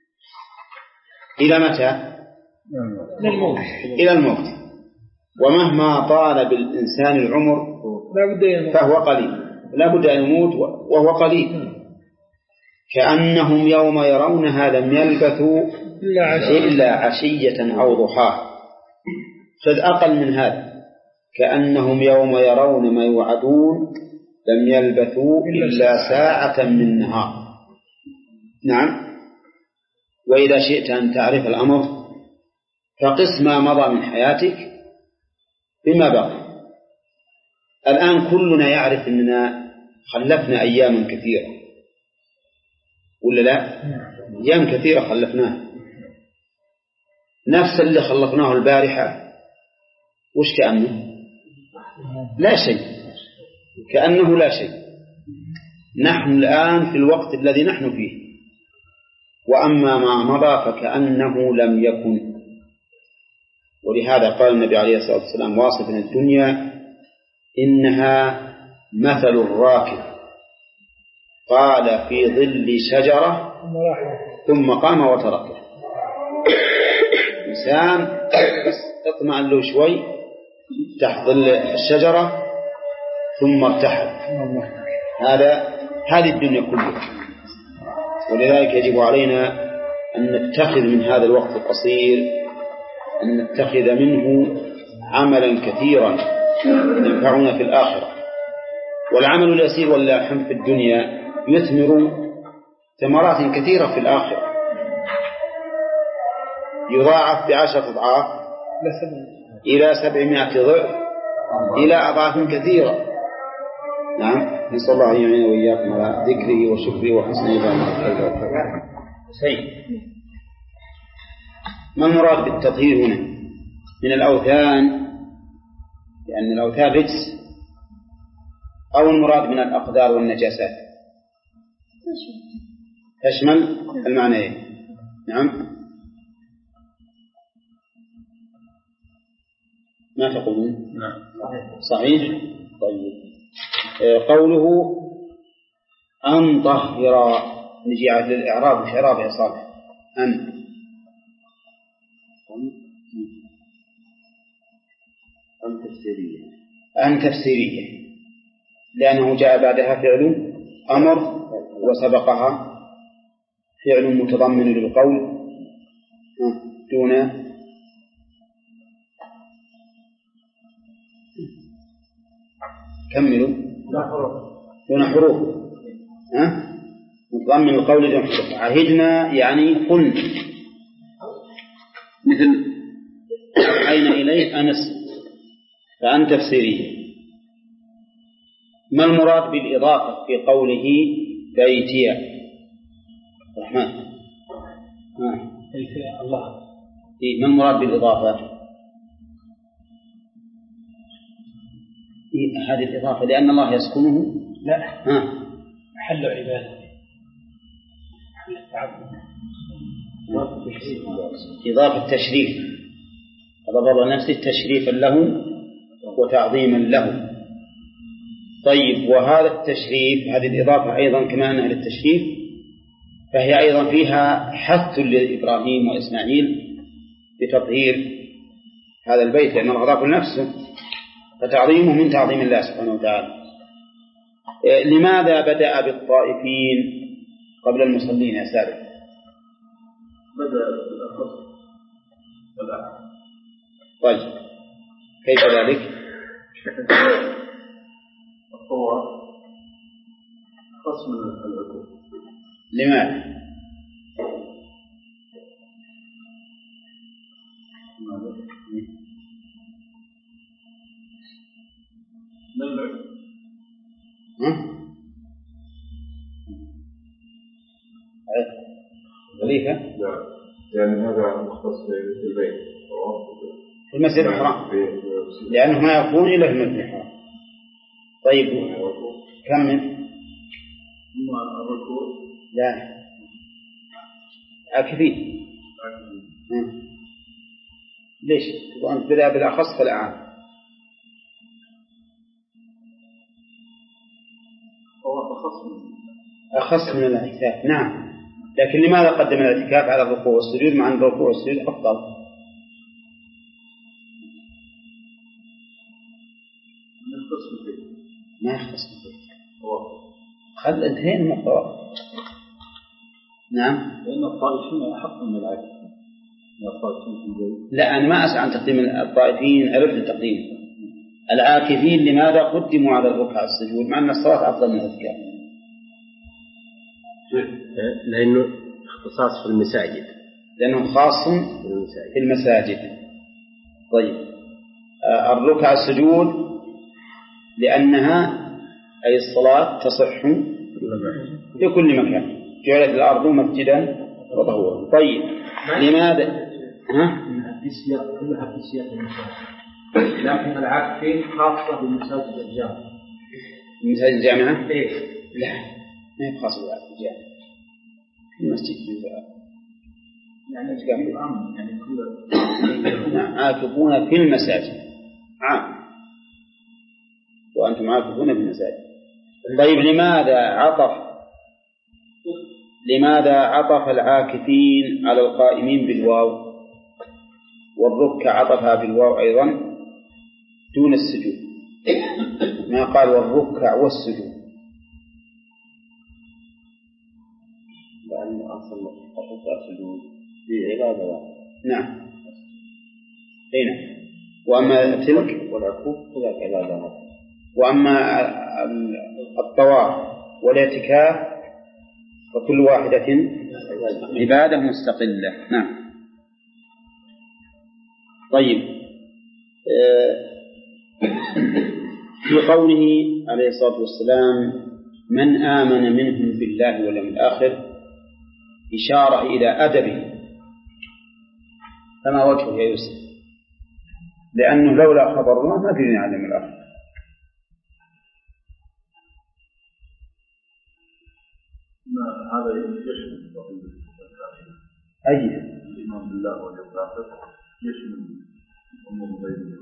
إلى متى؟ للموت. إلى الموت. ومهما طال بالإنسان العمر فهو قليل، لا بد أن يموت وهو قليل. كأنهم يوم يرونها لم يلبثوا إلا عشية أو ضحاها. خذ أقل من هذا، كأنهم يوم يرون ما يوعدون لم يلبثوا إلا ساعة من نهار. نعم. وإذا شئت أن تعرف الأمر فقس ما مضى من حياتك بما بقي. الآن كلنا يعرف أننا خلفنا أياما كثيرة، ولا لا؟ أيام كثيرة خلفناها. نفس اللي خلفناه البارحة وش كأنه؟ لا شيء، كأنه لا شيء. نحن الآن في الوقت الذي نحن فيه، وأما ما مضى فكأنه لم يكن. ولهذا قال النبي عليه الصلاة والسلام واصفا الدنيا إنها مثل الراكب قال في ظل شجرة ثم قام وتركه. إنسان اطمأن له شوي تحت ظل الشجرة ثم ارتحل. هذا هذه الدنيا كلها. ولذلك يجب علينا أن نتخذ من هذا الوقت القصير أن نتخذ منه عملا كثيرا ينفعنا في الآخرة. والعمل اليسير واللاحم في الدنيا يثمر ثمرات كثيرة في الآخرة، يضاعف بعشرة أضعاف إلى سبعمائة ضعف إلى أضعاف كثيرة. نعم. نسأل الله أن يعين وإياكم على ذكره وشكره وحسن عبادته. سيد، ما المراد بالتطهير هنا من الأوثان؟ لأن الأوثان رجس، أو المراد من الأقدار والنجاسات؟ تشمل المعنيين. نعم. ما تقولون؟ نعم. صحيح. طيب. قوله أن طهر، نجي على الإعراب مش إعراب يا صالح. أن أن تفسيرية، أن تفسيرية لأنه جاء بعدها فعل أمر وسبقها فعل متضمن للقول دون كملوا دون حروف. ها؟ متضمن القول دون حروف. عهدنا يعني قلنا، مثل أين إليه أنس، فأن تفسيريه. ما المراد بالإضافة في قوله بيتي الرحمن؟ بيتي الله. ما المراد بالإضافة؟ هذه الإضافة لأن الله يسكنه؟ لا. ها. محل عبادة، محل التعبد. إضافة تشريف، أضاف نفسه تشريفا له وتعظيما له. طيب، وهذا التشريف، هذه الإضافة أيضا كما أنها للتشريف فهي أيضا فيها حث لإبراهيم وإسماعيل بتطهير هذا البيت، لأن الله أضاف لنفسه، فتعظيمه من تعظيم الله سبحانه وتعالى. لماذا بدأ بالطائفين قبل المصلين يا سابق؟ بدأ بالأخص. طيب، كيف ذلك؟ الطوى خصم العقول. لماذا؟ غريبة؟ لا، لأن هذا مختص بالبيت في المسجد الحرام، لأنه ما يكون إلا في المسجد الحرام. طيب، كمل. ثم الركوع. لا، عاكفين. ليش؟ وأنت بدأ بالأخص فالأعام. هو خصم أخص من الاعتكاف. نعم، لكن لماذا قدم الاعتكاف على الركوع والسجود مع أن الركوع والسجود أفضل؟ ما يخص به. خل انتهين من الطواف. نعم. لأن الطائفين أحق من العاكفين. لا، أنا ما أسأل عن تقديم الطائفين، عرفت التقديم. العاكفين لماذا قدموا على الركوع والسجود مع أن الصلاة أفضل من الاعتكاف؟ لأنه اختصاص في المساجد، لأنه خاص في المساجد. طيب، الركوع والسجود لأنها أي الصلاة تصح في كل مكان، جعلت الأرض مسجدا وطهورا. طيب، لماذا؟ ها؟ في سياق كلها في سياق المساجد، لكن العاكفين خاصة بالمساجد الجامعة. المساجد الجامعة؟ إيه؟ لا، ما هي خاصة بالجامعة. في المسجد يعني في الأمر يعني كل عاكفون في المساجد عام، وأنتم عاكفون في المساجد. طيب، لماذا عطف لماذا عطف العاكفين على القائمين بالواو، والركع عطفها بالواو أيضا دون السجود، ما قال والركع والسجود؟ لأن أصل الركع والسجود في عبادة واحدة. نعم، هنا. وأما تلك والعكوف كذلك عبادة واحدة. وأما الطواف والاعتكاف فكل واحدة عبادة مستقلة. نعم. طيب، في قوله عليه الصلاة والسلام من آمن منهم بالله واليوم الآخر إشارة إلى أدبه، فما وجهه يا يوسف؟ لأنه لولا خبر الله ما فينا علم الآخر. هذا يشمل أي الإيمان بالله واليوم الآخر، يشمل أمور غيره.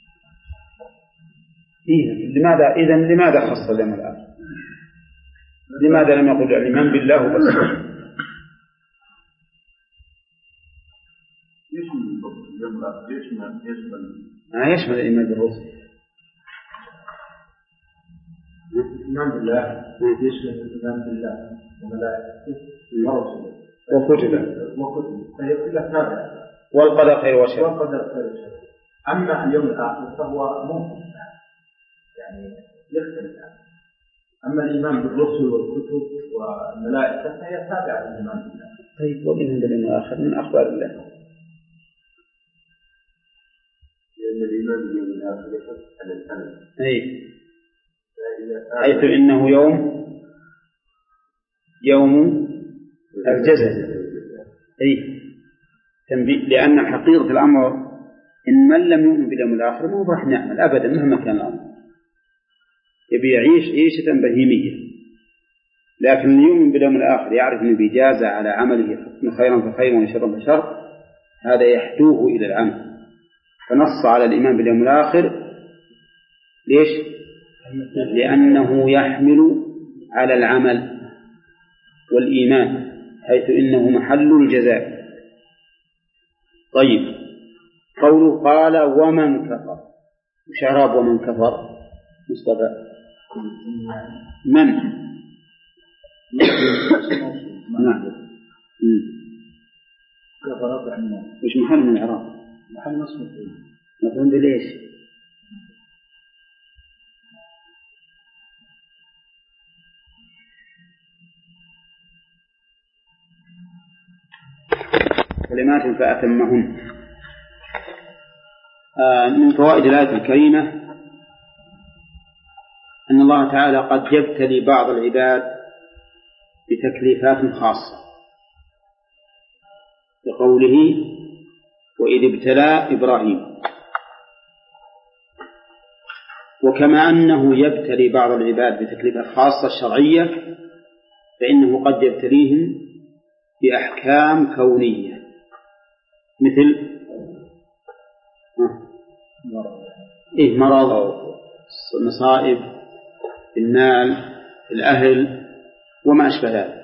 إيه، لماذا إذن لماذا خص اليوم الآخر؟ لماذا لم يقل الإيمان بالله بس؟ يشمل اليوم الآخر، يشمل يشمل آه يشمل الإيمان بالرسل. الإيمان بالله يشمل الإيمان بالله وملائكته ورسله وكتبه وكتبه، فهي كلها تابعة. والقدر خير وشر. والقدر خير وشر. أما اليوم الآخر فهو ممكن يعني يختلف عنه. أما الإيمان بالرسل والكتب والملائكة فهي تابعة للإيمان بالله. طيب، والإيمان باليوم الآخر من أخبار الله، لأن الإيمان باليوم الآخر يخص على الأمل. أي حيث إنه يوم يوم الجزاء. أي تنبيه، لأن حقيقة الأمر إن من لم يؤمن باليوم الآخر ما راح نعمل أبدا مهما كان الأمر، يبي يعيش عيشة بهيمية. لكن اللي يؤمن باليوم الآخر يعرف أنه بيجازى على عمله، خيرا فخير وشرا فشر، هذا يحدوه إلى العمل. فنص على الإيمان باليوم الآخر ليش؟ لأنه يحمل على العمل والإيمان، حيث إنه محل الجزاء. طيب، قوله قال ومن كفر، وش إعراب ومن كفر مصطفى؟ من؟ نعم. كفر عنا. وش محل من الإعراب؟ محل نصب فيه. مفهوم بليش؟ كلمات فأتمهن. آه من فوائد الآية الكريمة أن الله تعالى قد يبتلي بعض العباد بتكليفات خاصة، بقوله وإذ ابتلى إبراهيم. وكما أنه يبتلي بعض العباد بتكليفات خاصة شرعية، فإنه قد يبتليهم بأحكام كونية، مثل إيه مرض، مصائب، المال، الأهل، وما أشبه ذلك.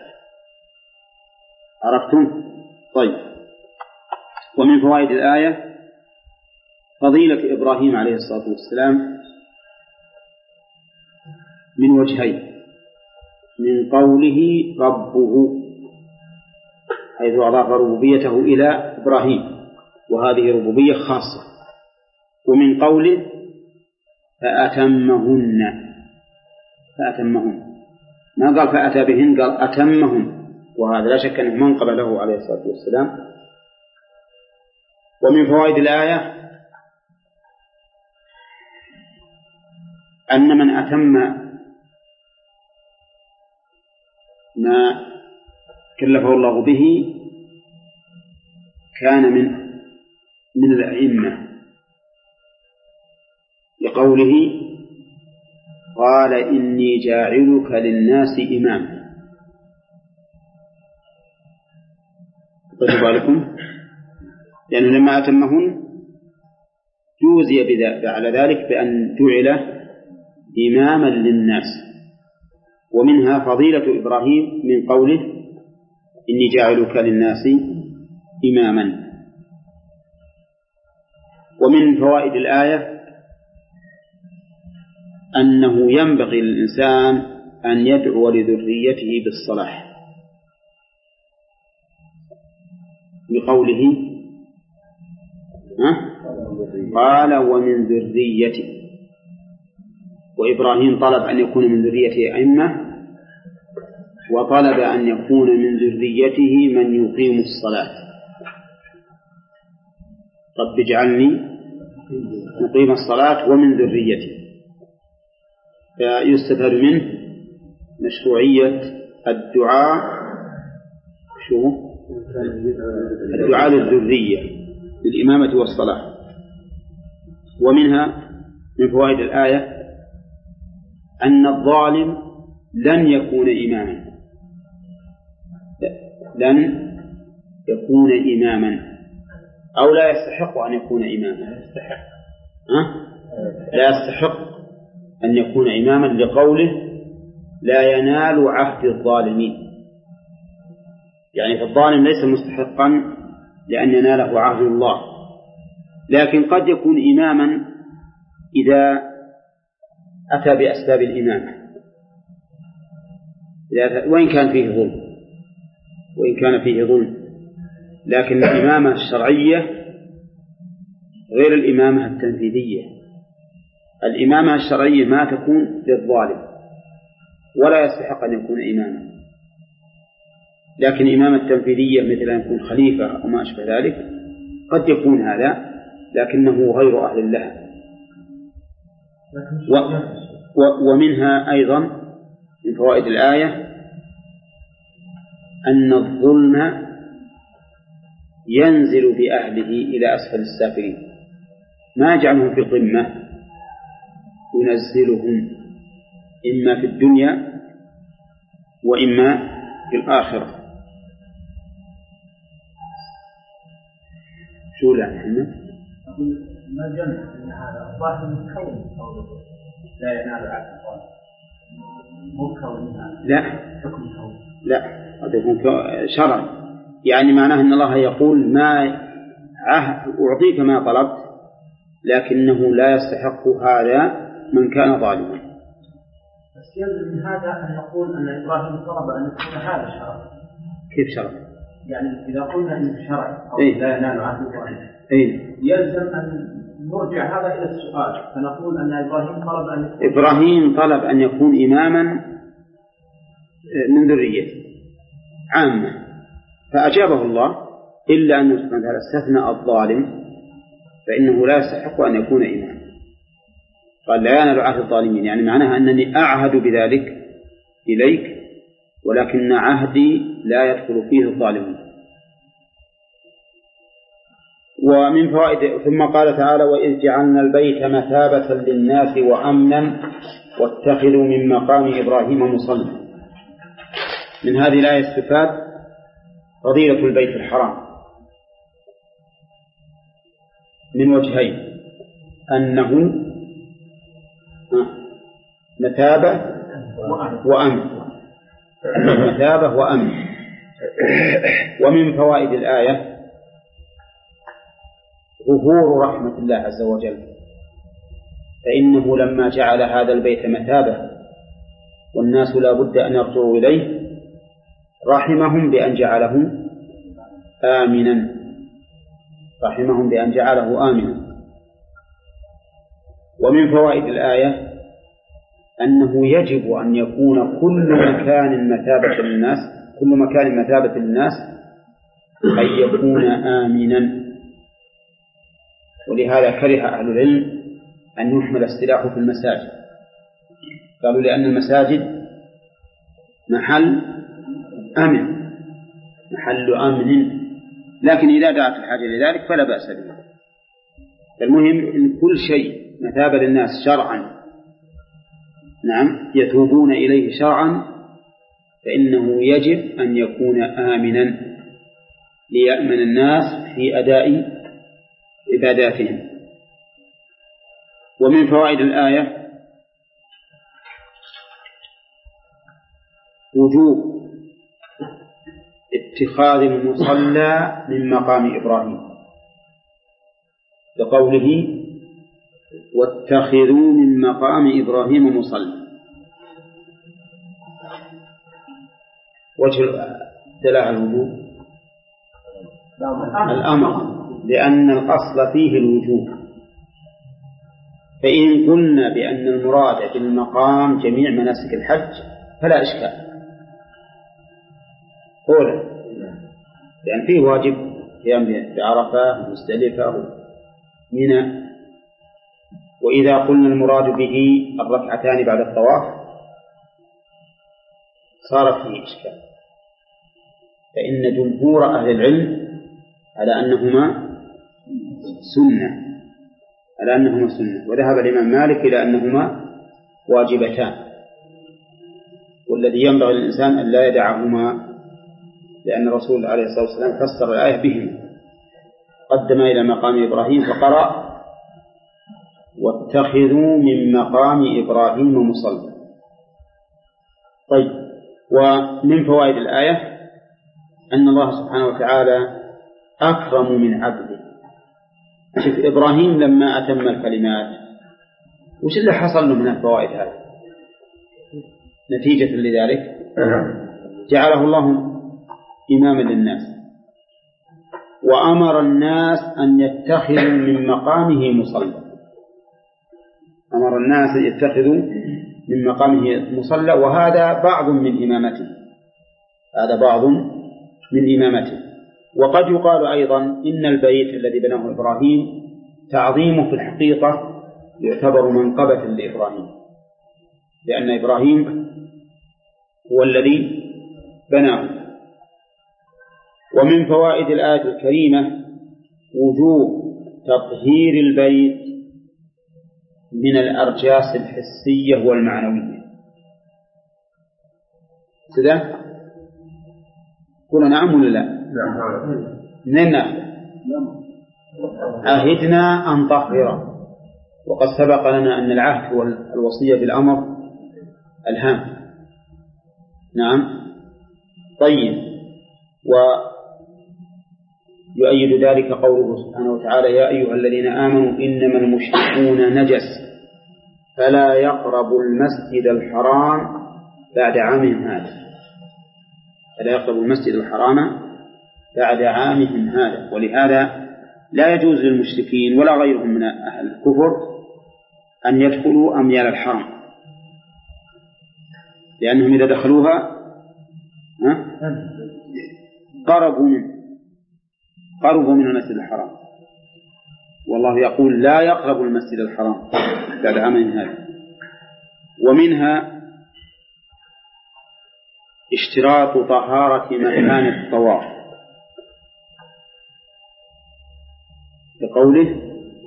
عرفتم؟ طيب. ومن فوائد الآية فضيلة إبراهيم عليه الصلاة والسلام من وجهين: من قوله ربه حيث أضاف ربوبيته إلى إبراهيم، وهذه ربوبية خاصة، ومن قوله فأتمهن فأتمهن ما قال فأتى بهن، قال أتمهن، وهذا لا شك أنه منقب له عليه الصلاة والسلام. ومن فوائد الآية أن من أتم ما كلفه الله به كان من من الأئمة، لقوله قال إني جاعلك للناس إماما. خذوا بالكم، لأنه لما أتمهن جوزي على ذلك بأن جعل إماما للناس. ومنها فضيلة إبراهيم من قوله إني جاعلك للناس إماما. ومن فوائد الآية أنه ينبغي للإنسان أن يدعو لذريته بالصلاح، بقوله قال ومن ذريته، وإبراهيم طلب أن يكون من ذريته أئمة، وطلب أن يكون من ذريته من يقيم الصلاة. رب اجعلني مقيم الصلاة ومن ذريته. فيستفاد منه مشروعية الدعاء شو الدعاء للذرية للإمامة والصلاة. ومنها من فوائد الآية أن الظالم لن يكون إماما، لن يكون إماما أو لا يستحق أن يكون إماما، أه؟ لا يستحق أن يكون إماما، لقوله لا ينال عهد الظالمين. يعني فالظالم ليس مستحقا لأن يناله عهد الله، لكن قد يكون إماما إذا أتى بأسباب الإمامة، وإن كان فيه ظلم وإن كان فيه ظلم لكن الإمامة الشرعية غير الإمامة التنفيذية. الإمامة الشرعية ما تكون للظالم ولا يستحق أن يكون إماما، لكن الإمامة التنفيذية مثل أن يكون خليفة أو ما أشبه ذلك قد يكون هذا لكنه غير أهل لها. و و ومنها أيضا من فوائد الآية أن الظلم ينزل بأهله إلى أسفل السافلين، ما يجعلهم في القمة، ينزلهم إما في الدنيا وإما في الآخرة. شو لا محمد؟ ما جمع أن هذا الظاهر متكون لا ينال عهد الظالم، متكون لا حكم كون، لا قد يكون شرعي، يعني معناه أن الله يقول ما عهد أعطيك ما طلبت لكنه لا يستحق هذا من كان ظالما. بس يلزم من هذا أن نقول أن إبراهيم طلب أن يكون هذا شرع. كيف شرع؟ يعني إذا قلنا أنه شرع أو إيه؟ لا ينال عهد الظالم، إيه؟ يلزم أن نرجع هذا إلى السؤال، فنقول أن إبراهيم طلب أن يكون إبراهيم طلب أن يكون إماما من ذريته عامة، فأجابه الله، إلا أن سبحانه وتعالى استثنى الظالم فإنه لا يستحق أن يكون إماما. قال لا ينال عهد الظالمين، يعني معناها أنني أعهد بذلك إليك ولكن عهدي لا يدخل فيه الظالمين. ومن فوائد ثم قال تعالى وإذ جعلنا البيت مثابة للناس وأمنا واتخذوا من مقام إبراهيم مصلى. من هذه الآية استفاد فضيلة البيت الحرام من وجهين: أنه مثابة وأمن، مثابة وأمن. ومن فوائد الآية ظهور رحمة الله عز وجل، فإنه لما جعل هذا البيت مثابة والناس لا بد أن يرجعوا إليه رحمهم بأن جعله آمنا رحمهم بأن جعله آمنا. ومن فوائد الآية أنه يجب أن يكون كل مكان مثابة للناس كل مكان مثابة للناس أن يكون آمنا. ولهذا كره أهل العلم أن يحمل السلاح في المساجد، قالوا لأن المساجد محل أمن محل أمن، لكن إذا دعت الحاجة لذلك فلا بأس به. المهم أن كل شيء مثابة للناس شرعا نعم يتوبون إليه شرعا فإنه يجب أن يكون آمنا ليأمن الناس في أداء عباداتهم. ومن فوائد الآية وجوب اتخاذ المصلى من مقام إبراهيم لقوله واتخذوا من مقام إبراهيم مصلى. وجه دلاله الوجوب الأمر، لأن الأصل فيه الوجوب، فإن قلنا بأن المراد بالمقام جميع مناسك الحج فلا إشكال أولا، لأن فيه واجب قيام بعرفة مزدلفة منى. وإذا قلنا المراد به الركعتان بعد الطواف صار فيه إشكال، فإن جمهور أهل العلم على أنهما سنة على أنهما سنة وذهب الإمام مالك إلى أنهما واجبتان، والذي ينبغي للإنسان أن لا يدعهما، لأن الرسول عليه الصلاة والسلام فسر الآية بهما، قدم إلى مقام إبراهيم فقرأ واتخذوا من مقام إبراهيم مصلى. طيب، ومن فوائد الآية أن الله سبحانه وتعالى أكرم من عبده. شوف إبراهيم لما أتم الكلمات وش اللي حصل له من الفوائد هذه؟ نتيجة لذلك جعله الله إماما للناس، وأمر الناس أن يتخذوا من مقامه مصلى أمر الناس أن يتخذوا من مقامه مصلى وهذا بعض من إمامته هذا بعض من إمامته. وقد يقال أيضا إن البيت الذي بناه إبراهيم تعظيمه في الحقيقة يعتبر منقبة لإبراهيم، لأن إبراهيم هو الذي بناه. ومن فوائد الآية الكريمة وجوب تطهير البيت من الأرجاس الحسية والمعنوية. كذا قلنا نعم ولا لا؟ منين نأخذ؟ عهدنا أن طهره، وقد سبق لنا أن العهد والوصية بالأمر الهام. نعم. طيب، ويؤيد ذلك قوله سبحانه وتعالى يا أيها الذين آمنوا إنما المشركون نجس فلا يقربوا المسجد الحرام بعد عامهم هذا فلا يقربوا المسجد الحرام بعد عامهم هذا. ولهذا لا يجوز للمشركين ولا غيرهم من أهل الكفر أن يدخلوا أميال الحرم، لأنهم إذا دخلوها قربوا منه قربوا من المسجد الحرام، والله يقول لا يقرب المسجد الحرام بعد عامهم هذا. ومنها اشتراط طهارة مكان الطواف بقوله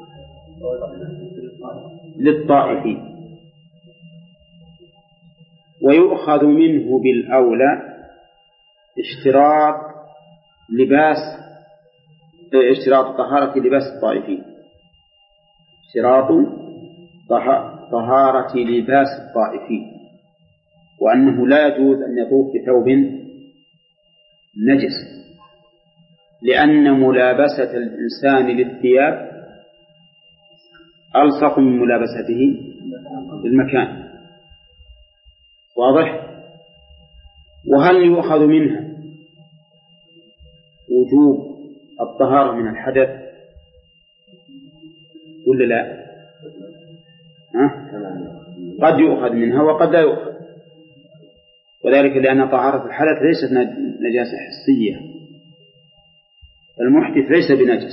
للطائفين، ويؤخذ منه بالأولى اشتراط لباس اشتراط طهارة لباس الطائفين اشتراط طهارة لباس الطائفين وأنه لا يجوز أن يطوف بثوب نجس، لأن ملابسة الإنسان للثياب ألصق من ملابسته للمكان. واضح؟ وهل يؤخذ منها وجوب الطهارة من الحدث ولا لا؟ ها؟ قد يؤخذ منها وقد لا يؤخذ، وذلك لأن طهارة الحدث ليست نجاسة حسية، المحدث ليس بنجس،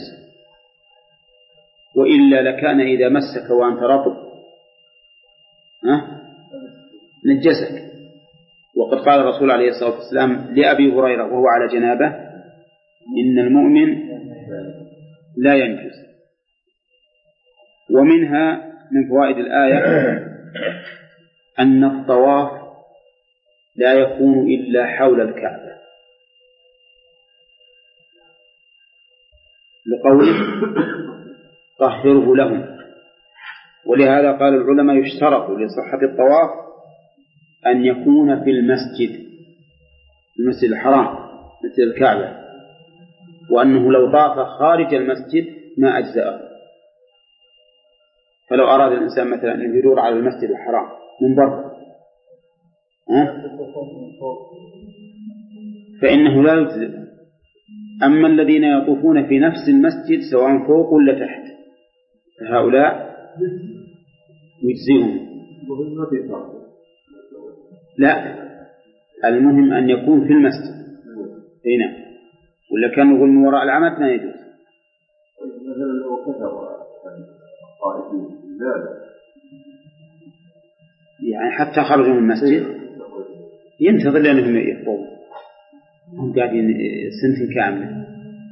وإلا لكان إذا مسك وأنت رطب ها؟ نجسك. وقد قال الرسول عليه الصلاة والسلام لأبي هريرة وهو على جنابه: إن المؤمن لا ينجس. ومنها من فوائد الآية أن الطواف لا يكون إلا حول الكعبة، لقوله طهره لهم. ولهذا قال العلماء يشترط لصحة الطواف أن يكون في المسجد، المسجد الحرام مثل الكعبة، وأنه لو طاف خارج المسجد ما أجزأه. فلو أراد الإنسان مثلا أن يدور على المسجد الحرام من برا فإنه لا يجزئ. أما الذين يطوفون في نفس المسجد سواء فوق ولا تحت فهؤلاء يجزئهم. لا، المهم أن يكون في المسجد هنا، ولا كان يقول من وراء العمد ما يجوز. يعني حتى خرجوا من المسجد ينتظر لأنهم يفضوا، هم قاعدين سنة كاملة.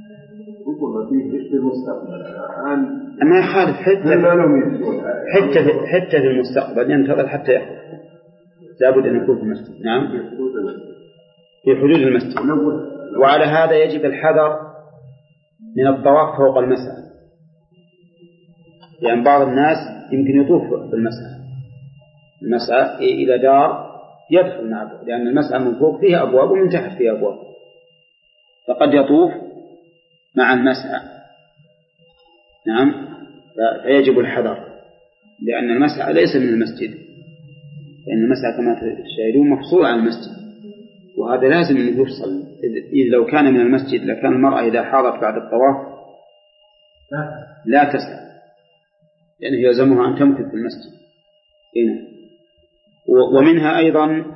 ما يخالف حتى حتى حتى في المستقبل ينتظر حتى يخرج، لابد أن يكون في المسجد. نعم، في حدود المسجد. وعلى هذا يجب الحذر من الطواف فوق المسعى، لأن يعني بعض الناس يمكن يطوف في المسعى، المسعى إذا دار يدخل معه، لأن المسعى من فوق فيها أبواب ومن تحت فيها أبواب، فقد يطوف مع المسعى. نعم، فيجب الحذر، لأن المسعى ليس من المسجد، لأن المسعى كما تشاهدون مفصول عن المسجد، وهذا لازم أن يفصل. إذ لو كان من المسجد لكان المرأة إذا حاضت بعد الطواف لا تسعى، لأنه يلزمها أن تمكث في المسجد هنا. ومنها أيضا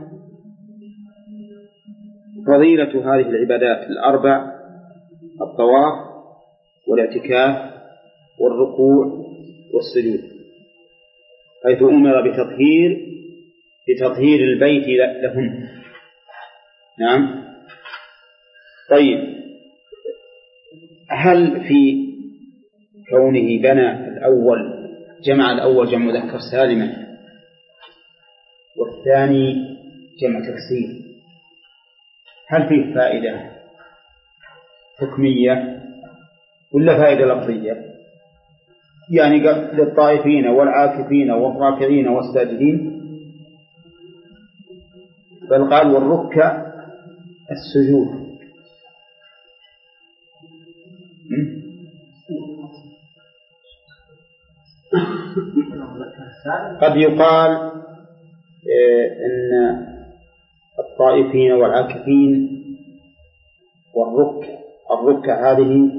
فضيلة هذه العبادات الأربع: الطواف والاعتكاف والركوع والسجود، حيث أمر بتطهير بتطهير البيت لهن. نعم. طيب، هل في كونه بنى الأول جمع الأول جمع مذكر سالما والثاني جمع تكسير، هل فيه فائدة حكمية ولا فائدة لفظية؟ يعني للطائفين والعاكفين والراكعين والساجدين، بل قال والركع السجود. قد يقال إن الطائفين والعاكفين والركع، الركع هذه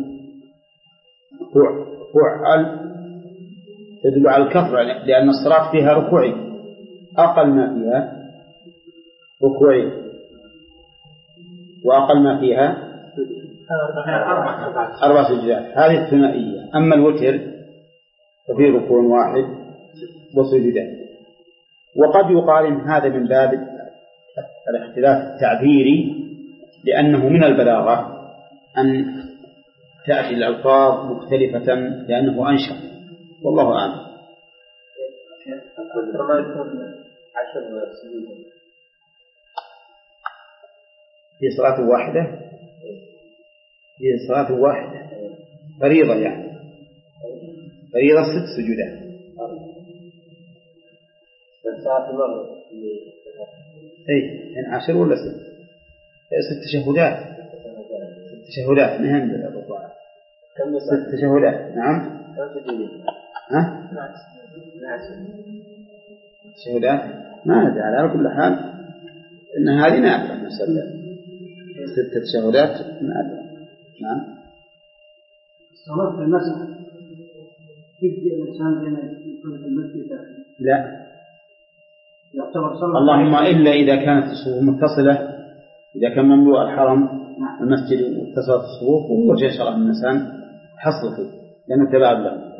فعل تدل على الكثرة، لأن الصلاة فيها ركوعي، أقل ما فيها ركوعي وأقل ما فيها أربع سجدات، هذه الثنائية. أما الوتر ففيه ركوع واحد وسجدان. وقد يقال إن هذا من باب الاختلاف التعبيري، لأنه من البلاغة أن تأتي الألفاظ مختلفة لأنه أنشأ، والله أعلم. في صلاة واحدة، في صلاة واحدة فريضة، يعني فريضة ست سجدات. صلاة المغرب اي اثنين عشر ولا ست ست تشهدات ست تشهدات مهم بالربع ست تشهدات نعم ها تشهدات ما ندري على كل حال ان هذه نافله نسأل ست تشهدات نافله نعم الصلاة في المسجد يجزي الإنسان بين يكون في المسجد لا يعتبر صلاة اللهم إلا إذا كانت الصفوف متصلة إذا كان مملوء الحرم المسجد واتصلت الصفوف ويرجع شرع الإنسان حصل فيه لأنه تبع له.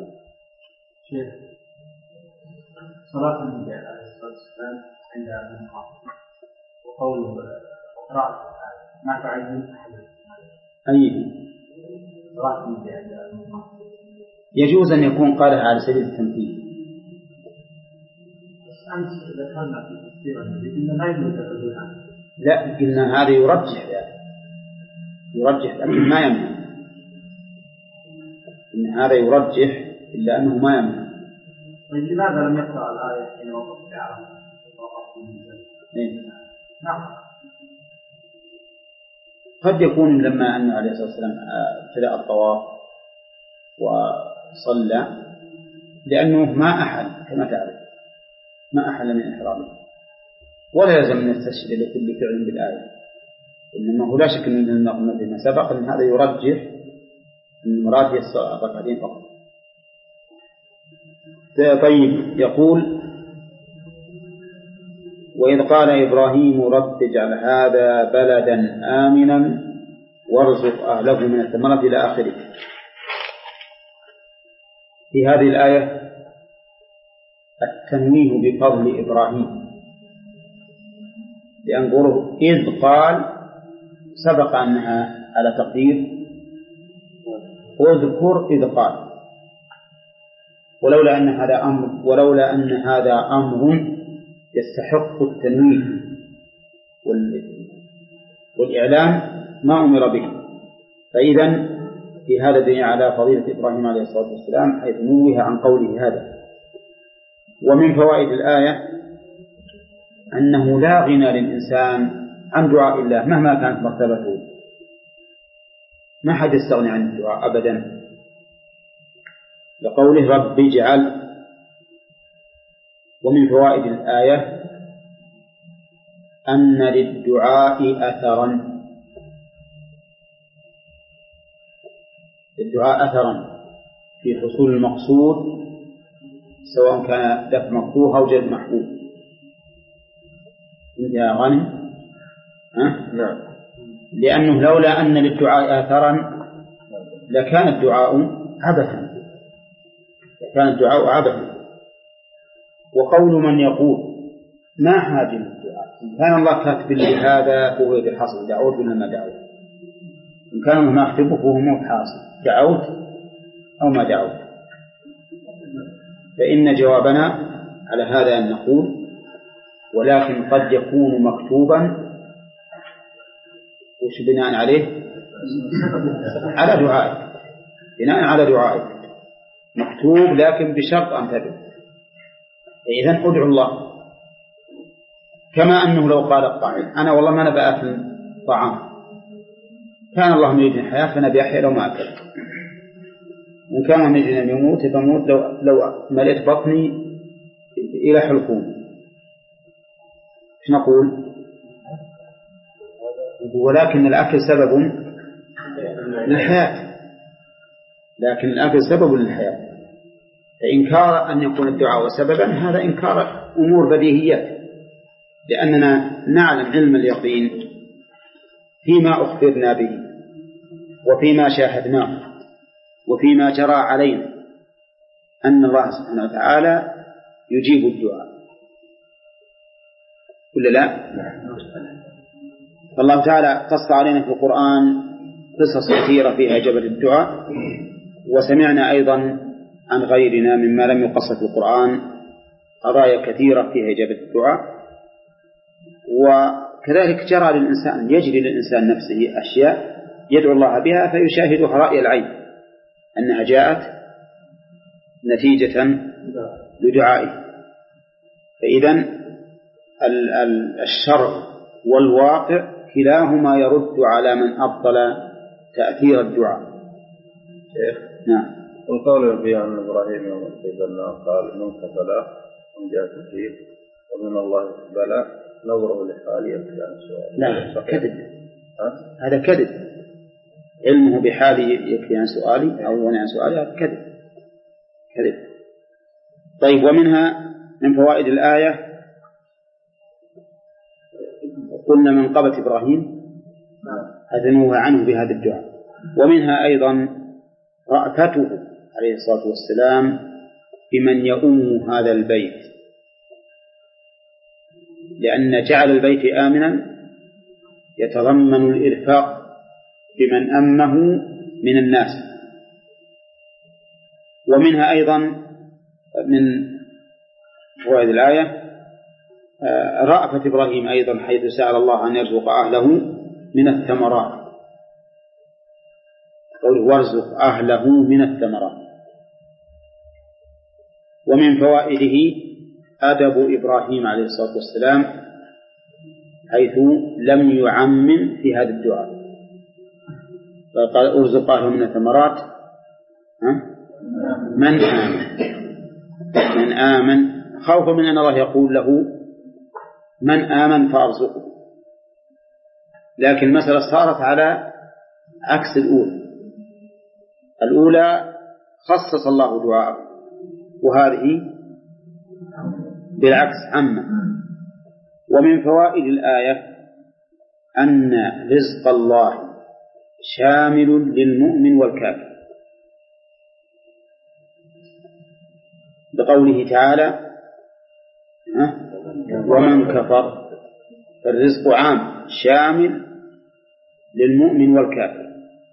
صلاة النبي عليه الصلاة والسلام عند المقام وقوله قراءة ما تعين أيه صلاة النبي عند المقام يجوز أن يكون قالها على سبيل التمثيل. أمس ذكرنا في تفسير النبي إن لا يملك الآن. لا قلنا هذا يرجح يعني. يرجح لكن ما يمنع. إن هذا يرجح إلا أنه ما يمنع. طيب لماذا لم يقرأ الآية حين وقف في عرفة؟ إيه؟ نعم. قد يكون لما أنه عليه الصلاة والسلام ابتدأ الطواف وصلى لأنه ما أحل كما تعرف ما أحل من إحرامه ولا يلزم أن يستشهد لكل فعل بالآية إنما هو لا شك أن النقل بما سبق أن هذا يرجح أن المراد هي الركعتين فقط. طيب يقول وإذ قال إبراهيم رب اجعل هذا بلدا آمنا وارزق أهله من الثمرات إلى آخره. في هذه الآية التنويه بفضل إبراهيم لأن قوله إذ قال سبق أنها على تقدير اذكر إذ قال ولولا أن هذا أمر ولولا أن هذا أمر يستحق التنويه والإعلام ما أمر به. فإذا في هذا دليل على فضيلة إبراهيم عليه الصلاة والسلام حيث نوه عن قوله هذا. ومن فوائد الآية أنه لا غنى للإنسان عن دعاء الله مهما كانت مرتبته ما حد يستغني عن الدعاء أبدا لقوله رب اجعل. ومن فوائد الآية أن للدعاء أثرا للدعاء أثرا في حصول المقصود سواء كان دفع مكروه أو جلب محبوب. يا غنم ها؟ نعم. لأنه لولا أن للدعاء آثرا لكان الدعاء عبثا لكان الدعاء عبثا. وقول من يقول ما حاجة للدعاء إن كان الله كاتب لي هذا فهو بحصل دعوت ولا ما دعوت إن كان الله ما أكتبه فهو مو بحاصل دعوت أو ما دعوت. فإن جوابنا على هذا أن نقول ولكن قد يكون مكتوبا وش بناء عليه على دعائك بناء على دعائك مكتوب لكن بشرط أن تدعو. إذن أدعو الله كما أنه لو قال القائل أنا والله ما نبى أكل طعام كان الله مريد الحياة فنبي أحيا لو ما أكل وإن كان مريد أن يموت فموت لو, لو مليت بطني إلى حلقوم ايش نقول؟ ولكن الأكل سبب للحياة لكن الأكل سبب للحياة. فإنكار أن يكون الدعاء سببا هذا إنكار أمور بديهيات لأننا نعلم علم اليقين فيما أخبرنا به وفيما شاهدناه وفيما جرى علينا أن الله سبحانه وتعالى يجيب الدعاء ولا لا؟ فالله تعالى قص علينا في القرآن قصص كثيرة فيها إجابة الدعاء وسمعنا أيضا عن غيرنا مما لم يقص في القرآن قضايا كثيرة فيها إجابة الدعاء. وكذلك جرى للإنسان يجري للإنسان نفسه أشياء يدعو الله بها فيشاهدها رأي العين أنها جاءت نتيجة لدعائه. فإذن الشرع والواقع كلاهما يرد على من أبطل تأثير الدعاء. نعم. والقول في أن إبراهيم يوم استيقظ قال من كفلا من جاء تكفير ومن الله بلا نظره لحالي كان سؤال. لا كذب، هذا كذب. علمه بحالي يكفي عن سؤالي أو ونع عن سؤالي، هذا كذب كذب. طيب، ومنها من فوائد الآية قلنا منقبة إبراهيم أذنوها عنه بهذا الدعاء، ومنها أيضا رأفته عليه الصلاة والسلام بمن يؤم هذا البيت، لأن جعل البيت آمنا يتضمن الإرفاق بمن أمه من الناس. ومنها أيضا من فوائد الآية رأفة إبراهيم أيضا حيث سأل الله أن يرزق أهله من الثمرات، قوله وارزق أهله من الثمرات. ومن فوائده أدب إبراهيم عليه الصلاة والسلام حيث لم يعمم في هذا الدعاء، فقال ارزق أهله من الثمرات من آمن من آمن خوفا من أن الله يقول له من آمن فأرزقه، لكن المسألة صارت على عكس الأولى. الأولى خصص الله دعاءه، وهذه بالعكس عامة. ومن فوائد الآية أن رزق الله شامل للمؤمن والكافر، بقوله تعالى ومن كفر، فالرزق عام شامل للمؤمن والكافر،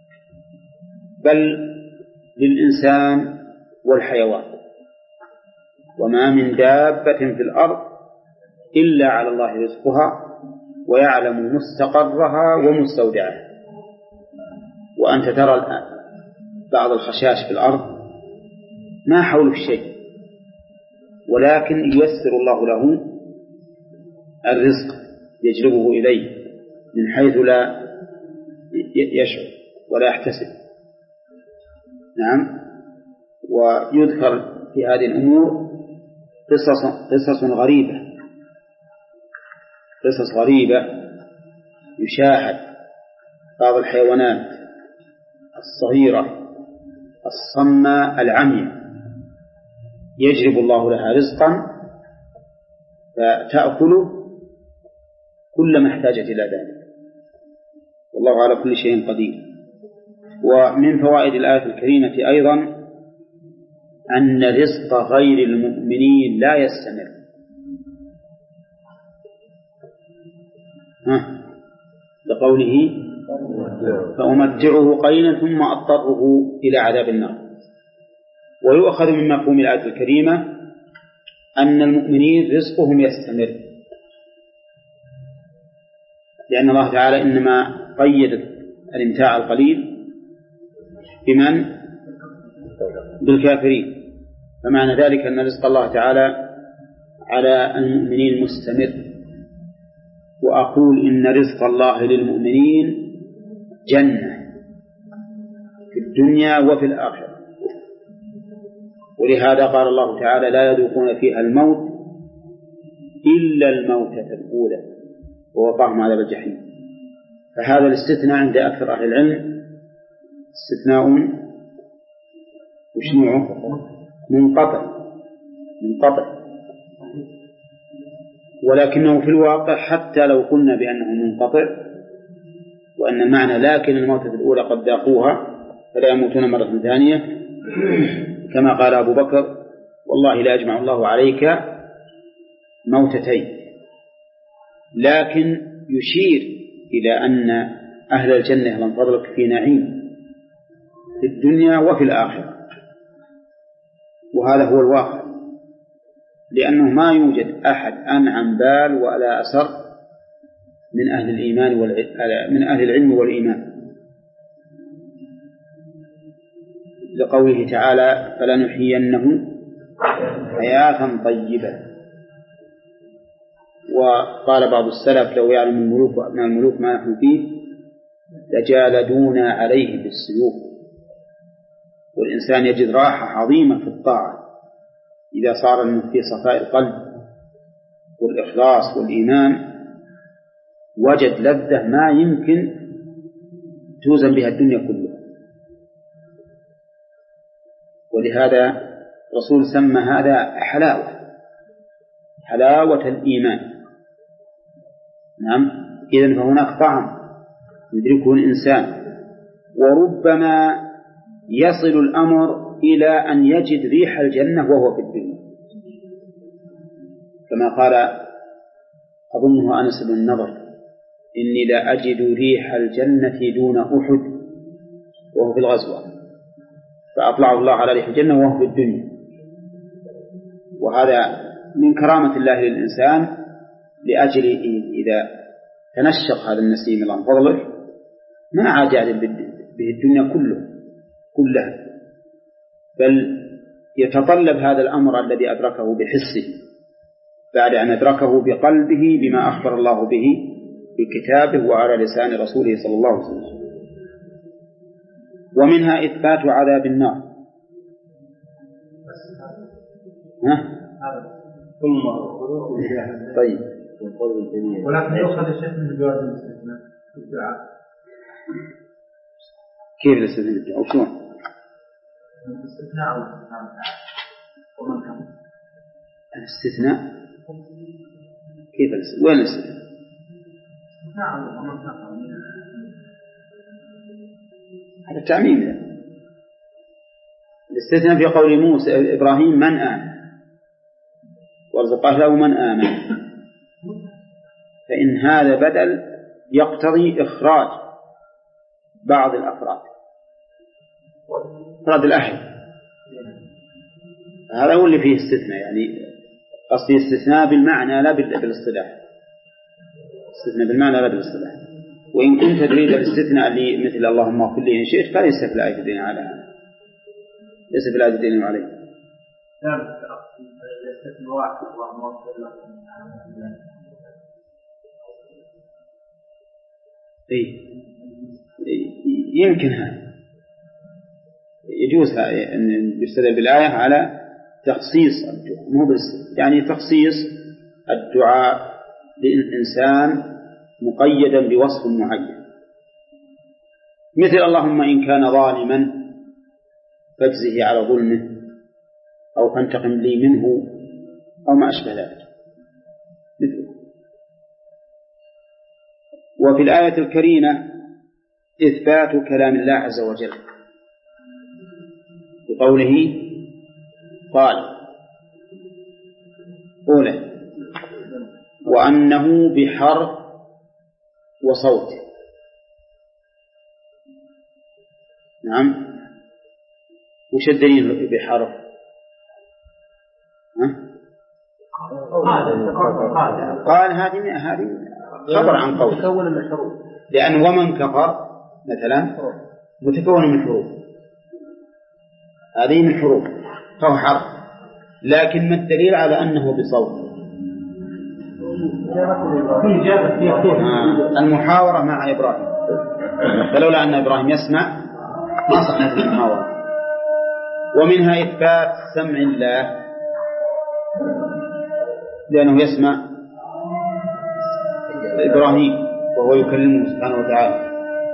بل للإنسان والحيوان. وما من دابة في الأرض إلا على الله رزقها ويعلم مستقرها ومستودعها. وأنت ترى الآن بعض الخشاش في الأرض ما حوله شيء، ولكن ييسر الله له الرزق يجلبه إليه من حيث لا يشعر ولا يحتسب. نعم. ويذكر في هذه الأمور قصص, قصص غريبة قصص غريبة يشاهد بعض الحيوانات الصغيرة الصماء العمياء يجلب الله لها رزقا فتأكله كلما احتاجت إلى ذلك، والله على كل شيء قدير. ومن فوائد الآية الكريمة أيضا أن رزق غير المؤمنين لا يستمر. بقوله فأمتعه قليلا ثم أضطره إلى عذاب النار. ويؤخذ من مفهوم الآية الكريمة أن المؤمنين رزقهم يستمر، لأن الله تعالى إنما قيد الامتاع القليل بمن؟ بالكافرين. فمعنى ذلك أن رزق الله تعالى على المؤمنين مستمر. وأقول إن رزق الله للمؤمنين جنة في الدنيا وفي الآخرة، ولهذا قال الله تعالى لا يذوقون فيها الموت إلا الموتة الأولى ووقاهم عذاب الجحيم. فهذا الاستثناء عند أكثر أهل العلم استثناء وشنوعه منقطع منقطع ولكنه في الواقع حتى لو قلنا بأنه منقطع وأن المعنى لكن الموتة الأولى قد ذاقوها فلا يموتون مرة ثانية، كما قال أبو بكر والله لا يجمع الله عليك موتتين، لكن يشير إلى أن أهل الجنة لن تضلك في نعيم في الدنيا وفي الآخرة، وهذا هو الواقع، لأنه ما يوجد أحد أنعم بال ولا أسر من أهل الإيمان من أهل العلم والإيمان، لقوله تعالى فلنحيينه حياة طيبة. وقال بعض السلف لو يعلم الملوك وأبناء الملوك ما نحن فيه لجالدونا عليه بالسيوف. والإنسان يجد راحة عظيمة في الطاعة إذا صار في صفاء القلب والإخلاص والإيمان، وجد لذة ما يمكن توزن بها الدنيا كلها. ولهذا الرسول سمى هذا حلاوة حلاوة الإيمان. نعم، إذن فهناك طعم يدركه الإنسان، وربما يصل الأمر إلى أن يجد ريح الجنة وهو في الدنيا، كما قال أظنه أنس بن النضر: إني لا أجد ريح الجنة دون أحد وهو في الغزوة، فأطلعه الله على ريح الجنة وهو في الدنيا. وهذا من كرامة الله للإنسان لأجل إذا تنشق هذا النسيم الله فضله ما عاد يعجب به الدنيا كله كلها، بل يتطلب هذا الأمر الذي أدركه بحسه بعد أن أدركه بقلبه بما أخبر الله به بكتابه وعلى لسان رسوله صلى الله عليه وسلم. ومنها إثبات عذاب النار. ها؟ ثم طيب، ولكن يؤخذ الشيخ من جواز الاستثناء في الدعاء. كيف الاستثناء في الدعاء؟ وشون؟ الاستثناء ومن كان الاستثناء كيف الاستثناء؟ وين الاستثناء؟ نعم ومن كان هذا تعميم له. الاستثناء في قول موسى إبراهيم من آمن وارزقه له من آمن، فإن هذا بدل يقتضي إخراج بعض الأفراد، أفراد الأهل، هذا هو اللي فيه استثناء. يعني قصدي استثناء بالمعنى لا بالاصطلاح، استثناء بالمعنى لا بالاصطلاح. وإن كنت تريد الاستثناء اللي مثل اللهم اغفر لي إن شئت فليس في الآية الدين على هذا، ليس في الآية الدين عليه. إيه يمكن هذا يجوز أن يستدل بالآية على تخصيص الدعاء، مو بس يعني تخصيص الدعاء للإنسان مقيدا بوصف معين، مثل اللهم إن كان ظالما فاجزه على ظلمه أو فانتقم لي منه أو ما أشبه ذلك مثله. وفي الآية الكريمة إثبات كلام الله عز وجل بقوله قال أولا وأنه بحرف وصوت. نعم، وش الدليل بحرف؟ ها؟ قال هذه هذه خبر عن قول متكون من حروف، لأن ومن كفر مثلا متكون من حروف، هذه من حروف فهو حرف، لكن ما الدليل على أنه بصوت؟ آه. المحاورة مع إبراهيم، فلولا أن إبراهيم يسمع ما صحت المحاورة. ومنها إثبات سمع الله لأنه يسمع إبراهيم وهو يكلمه سبحانه وتعالى.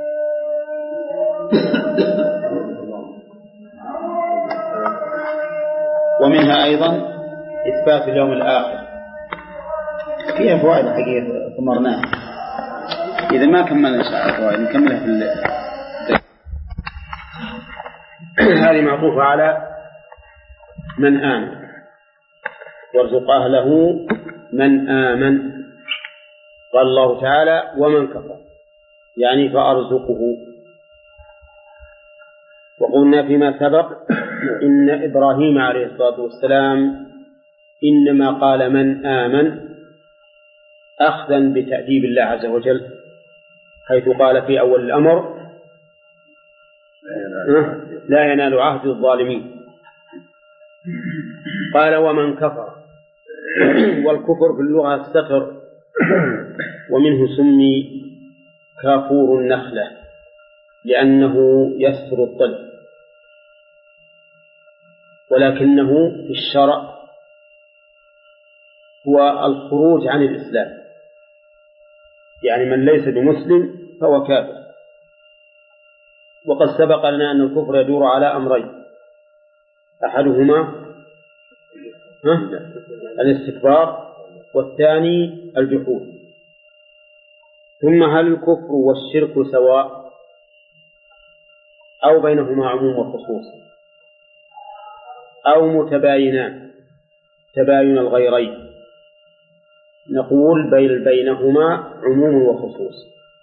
ومنها أيضا إثبات اليوم الآخر، فيها فوائد حقيقة ثمرناها، إذا ما كملنا شعر فوائد نكملها في الليل. هذه معطوفة على من آمن وارزق أهله من آمن. قال الله تعالى ومن كفر يعني فأرزقه. وقلنا فيما سبق إن إبراهيم عليه الصلاة والسلام إنما قال من آمن أخذا بتأديب الله عز وجل، حيث قال في أول الأمر لا ينال عهد الظالمين. قال ومن كفر، والكفر في اللغة ستر ومنه سمي كافور النخلة لأنه يستر الطلع، ولكنه في الشرع هو الخروج عن الإسلام، يعني من ليس بمسلم فهو كافر. وقد سبق لنا أن الكفر يدور على أمرين، أحدهما الاستكبار والثاني الجحود. ثم هل الكفر والشرك سواء أو بينهما عموم وخصوص أو متباينان تباين الغيرين؟ نقول بين بينهما عموم وخصوص،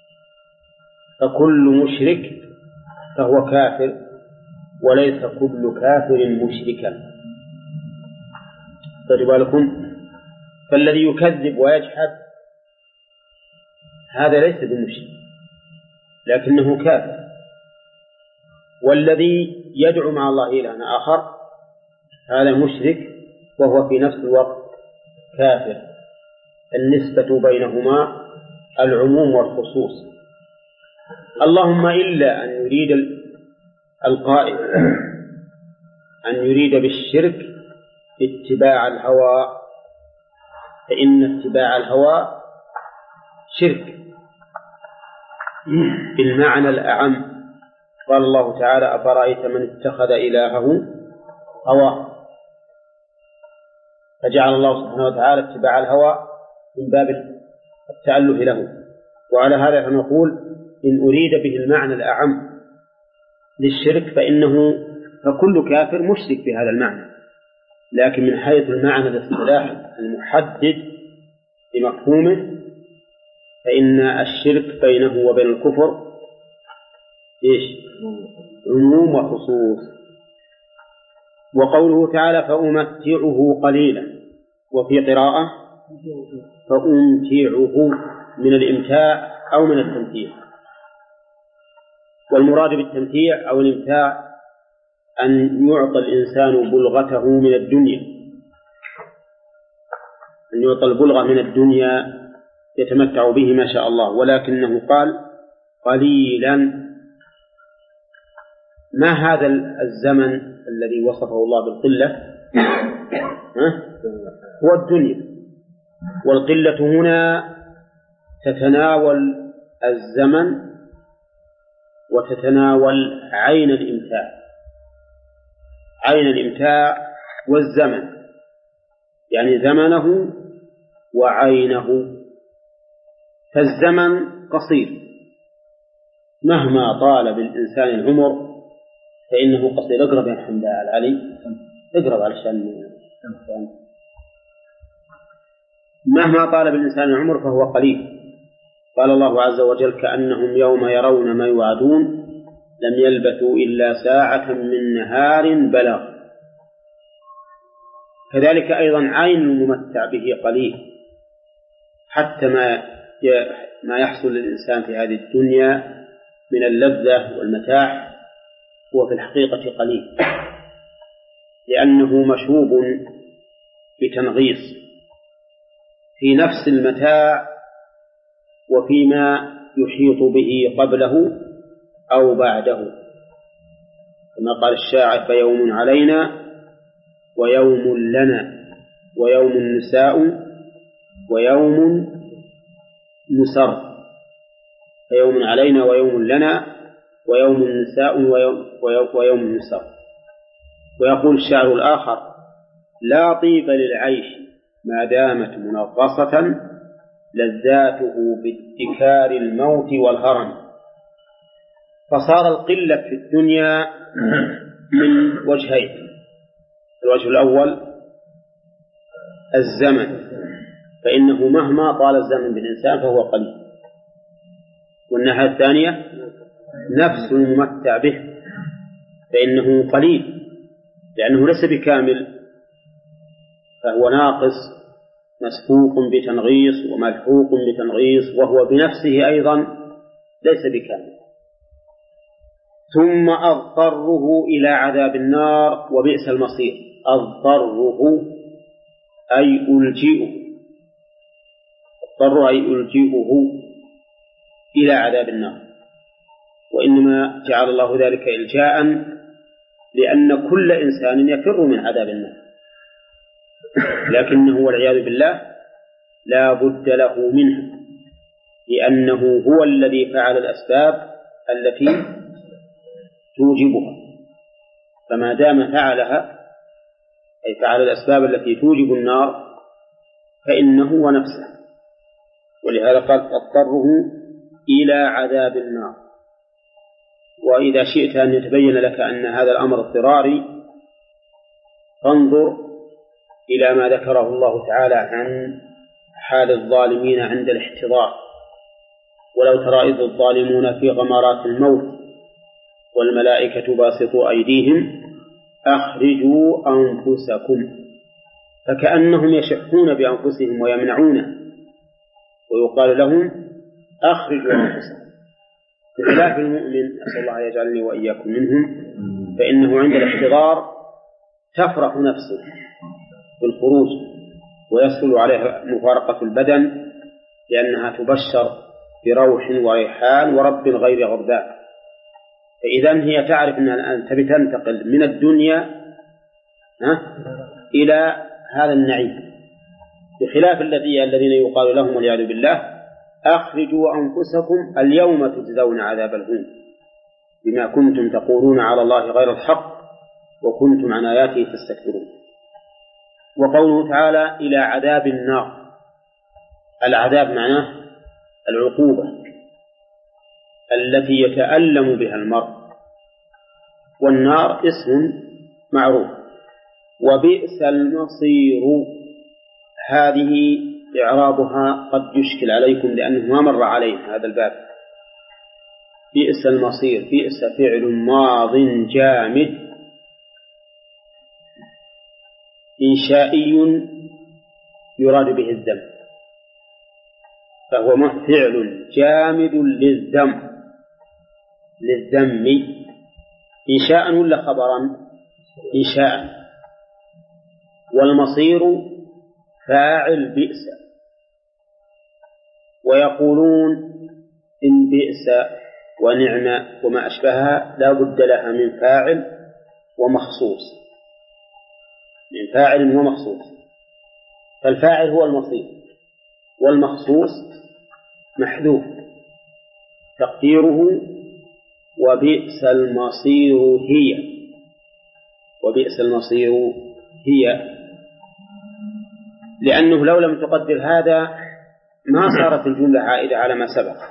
فكل مشرك فهو كافر وليس كل كافر مشركا. طيب بالكم، فالذي يكذب ويجحد هذا ليس بمشرك لكنه كافر، والذي يدعو مع الله إلها آخر هذا مشرك وهو في نفس الوقت كافر. النسبة بينهما العموم والخصوص، اللهم إلا أن يريد القائل أن يريد بالشرك اتباع الهوى، فإن اتباع الهوى شرك بالمعنى الأعم. قال الله تعالى: أفرأيت من اتخذ إلهه هواه، فجعل الله سبحانه وتعالى اتباع الهوى من باب التأله له. وعلى هذا فنقول إن أريد به المعنى الأعم للشرك فإنه فكل كافر مشرك بهذا المعنى، لكن من حيث المعنى الاصطلاحي المحدد بمفهومه فإن الشرك بينه وبين الكفر إيش؟ عموم وخصوص. وقوله تعالى: فأمتعه قليلا، وفي قراءة فأمتعه من الإمتاع أو من التمتيع. والمراد بالتمتيع أو الإمتاع أن يعطى الإنسان بلغته من الدنيا، أن يعطى البلغة من الدنيا يتمتع به ما شاء الله، ولكنه قال قليلا. ما هذا الزمن الذي وصفه الله بالقلة؟ هو الدنيا، والقلة هنا تتناول الزمن وتتناول عين الإمتاع، عين الإمتاع والزمن، يعني زمنه وعينه. فالزمن قصير، مهما طال بالإنسان العمر فإنه قصير. اقرب يا محمد علي، اقرب علشان مهما طال بالإنسان العمر فهو قليل. قال الله عز وجل: كأنهم يوم يرون ما يوعدون لم يلبثوا إلا ساعة من نهار بلاغ. كذلك أيضا عين الممتع به قليل، حتى ما ما يحصل للإنسان في هذه الدنيا من اللذة والمتاع هو في الحقيقة قليل، لأنه مشوب بتنغيص في نفس المتاع وفيما يحيط به قبله أو بعده، كما قال الشاعر: فيوم علينا ويوم لنا ويوم نساء ويوم نسر. فيوم علينا ويوم لنا ويوم نساء ويوم, ويوم نسر. ويقول الشاعر الآخر: لا طيب للعيش ما دامت منغصة لذاته بادكار الموت والهرم. فصار القلة في الدنيا من وجهين: الوجه الأول الزمن، فإنه مهما طال الزمن بالإنسان فهو قليل. والناحية الثانية نفس الممتع به، فإنه قليل لأنه ليس بكامل، فهو ناقص مسبوق بتنغيص وملحوق بتنغيص، وهو بنفسه أيضا ليس بكامل. ثم أضطره إلى عذاب النار وبئس المصير. أضطره أي ألجئه، فاضطر أن يلجئه إلى عذاب النار. وإنما جعل الله ذلك إلجاء لأن كل إنسان يفر من عذاب النار، لكنه والعياذ بالله لا بد له منه، لأنه هو الذي فعل الأسباب التي توجبها، فما دام فعلها أي فعل الأسباب التي توجب النار فإنه ونفسه، ولهذا قال اضطره إلى عذاب النار. وإذا شئت أن يتبين لك أن هذا الأمر اضطراري فانظر إلى ما ذكره الله تعالى عن حال الظالمين عند الاحتضار: ولو ترى إذ الظالمون في غمرات الموت والملائكة باسطوا أيديهم أخرجوا أنفسكم، فكأنهم يشحون بأنفسهم ويمنعونه، ويقال لهم أخرجوا أنفسكم. بخلاف المؤمن، أسأل الله يجعلني وإياكم منهم، فإنه عند الاحتضار تفرح نفسه بالخروج ويسهل عليها مفارقة البدن، لأنها تبشر بروح وريحان ورب غير غضبان. فإذا هي تعرف أنها أن تبي تنتقل من الدنيا إلى هذا النعيم، بخلاف الذي الذين يقال لهم والعياذ بالله أخرجوا أنفسكم اليوم تجزون عذاب الهون بما كنتم تقولون على الله غير الحق وكنتم عن آياته تستكبرون. وقوله تعالى إلى عذاب النار، العذاب معناه العقوبة التي يتألم بها المرء، والنار اسم معروف. وبئس المصير، هذه إعرابها قد يشكل عليكم لأنه ما مر علينا هذا الباب. بئس المصير، بئس فعل ماض جامد إنشائي يراد به الذم، فهو فعل جامد للذم للذم إنشاء ولا خبرا؟ إنشاء. والمصير فاعل بئس، ويقولون إن بئس ونعم وما أشبهها لا بد لها من فاعل ومخصوص، من فاعل ومخصوص، فالفاعل هو المصير والمخصوص محذوف تقديره وبئس المصير هي، وبئس المصير هي، لأنه لو لم تقدر هذا ما صارت الجملة عائدة على ما سبق.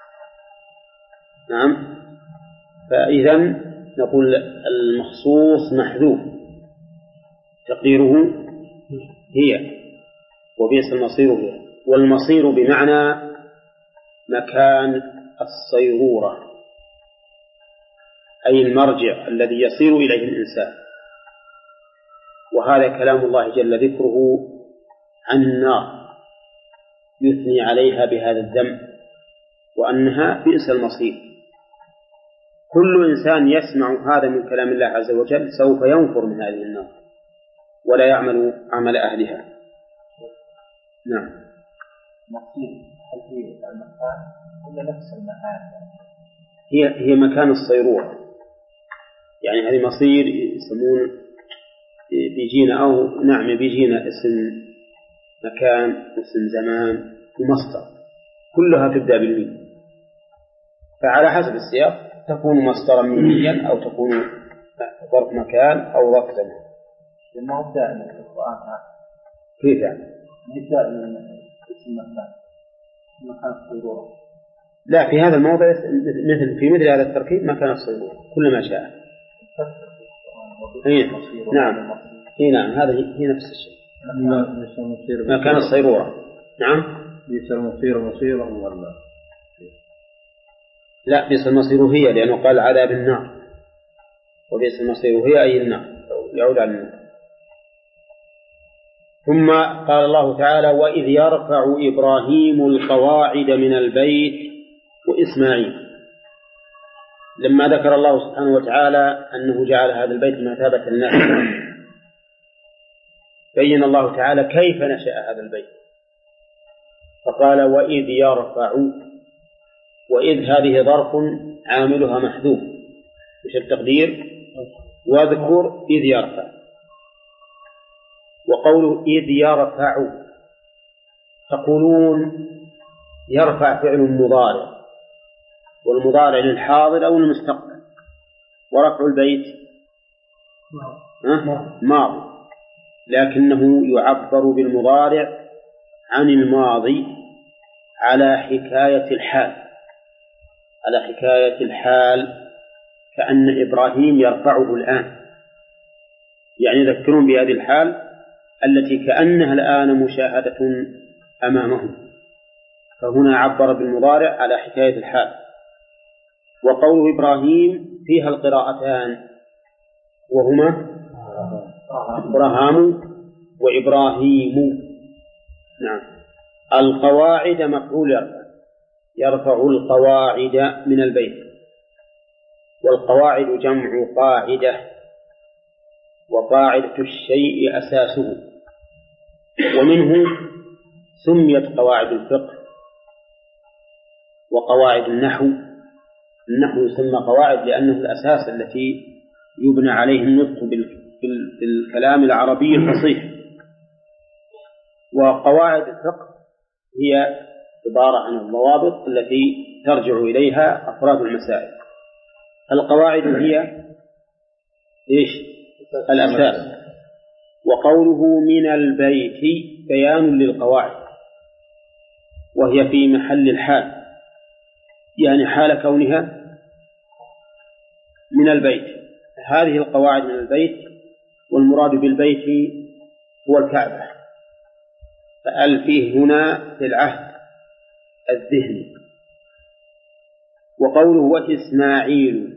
نعم، فإذا نقول المخصوص محذوف تقديره هي وبئس المصير هي. والمصير بمعنى مكان الصيرورة، أي المرجع الذي يصير إليه الإنسان. وهذا كلام الله جل ذكره عن النار، يثني عليها بهذا الذم وأنها بئس المصير. كل إنسان يسمع هذا من كلام الله عز وجل سوف ينفر من هذه النار ولا يعمل عمل أهلها. نعم. مصير هل هي المكان ولا نفس المكان؟ هي هي مكان الصيرورة، يعني هذه مصير يسمون بيجينا أو نعم بيجينا اسم مكان اسم زمان ومصدر كلها تبدأ بالميم، فعلى حسب السياق تكون مصدرا ميميا أو تكون ظرف مكان أو ظرف زمان. ما هو دائما في القرآن كيف يعني؟ مثال اسم مكان مكان الصيرورة. لا، في هذا الموضع مثل في مثل هذا التركيب مكان الصيرورة كل ما شاء. إيه. نعم. إيه نعم، هذا هي نفس الشيء. مكان الصيرورة. نعم. بئس المصير مصيرا ولا؟ لا، بئس المصير هي، لأنه قال عذاب النار، وبئس المصير هي أي النار، يعود على النار. ثم قال الله تعالى: وإذ يرفع إبراهيم القواعد من البيت وإسماعيل. لما ذكر الله سبحانه وتعالى أنه جعل هذا البيت مثابة للناس بين الله تعالى كيف نشأ هذا البيت، فقال وإذ يرفع، وإذ هذه ظرف عاملها محذوف، مش التقدير واذكر إذ يرفع. وقوله إذ يرفع تقولون يرفع فعل مضارع، والمضارع للحاضر أو المستقبل، ورفع البيت ماضي، لكنه يعبر بالمضارع عن الماضي على حكاية الحال، على حكاية الحال كأن إبراهيم يرفعه الآن، يعني يذكرون بهذه الحال التي كأنها الآن مشاهدة أمامهم، فهنا عبر بالمضارع على حكاية الحال. وقوله إبراهيم فيها القراءتان وهما إبراهام وإبراهيم. نعم. القواعد مفعول يرفع، يرفع القواعد من البيت، والقواعد جمع قاعدة، وقاعدة الشيء أساسه، ومنه سميت قواعد الفقه وقواعد النحو. النحو يسمى قواعد لأنه الأساس التي يبنى عليه النطق بالكلام العربي الفصيح، وقواعد الفقه هي عبارة عن الضوابط التي ترجع إليها أفراد المسائل. القواعد هي إيش؟ الأساس. وقوله من البيت بيان للقواعد، وهي في محل الحال، يعني حال كونها من البيت. هذه القواعد من البيت، والمراد بالبيت هو الكعبة، فأل فيه هنا في العهد الذهني. وقوله وإسماعيل،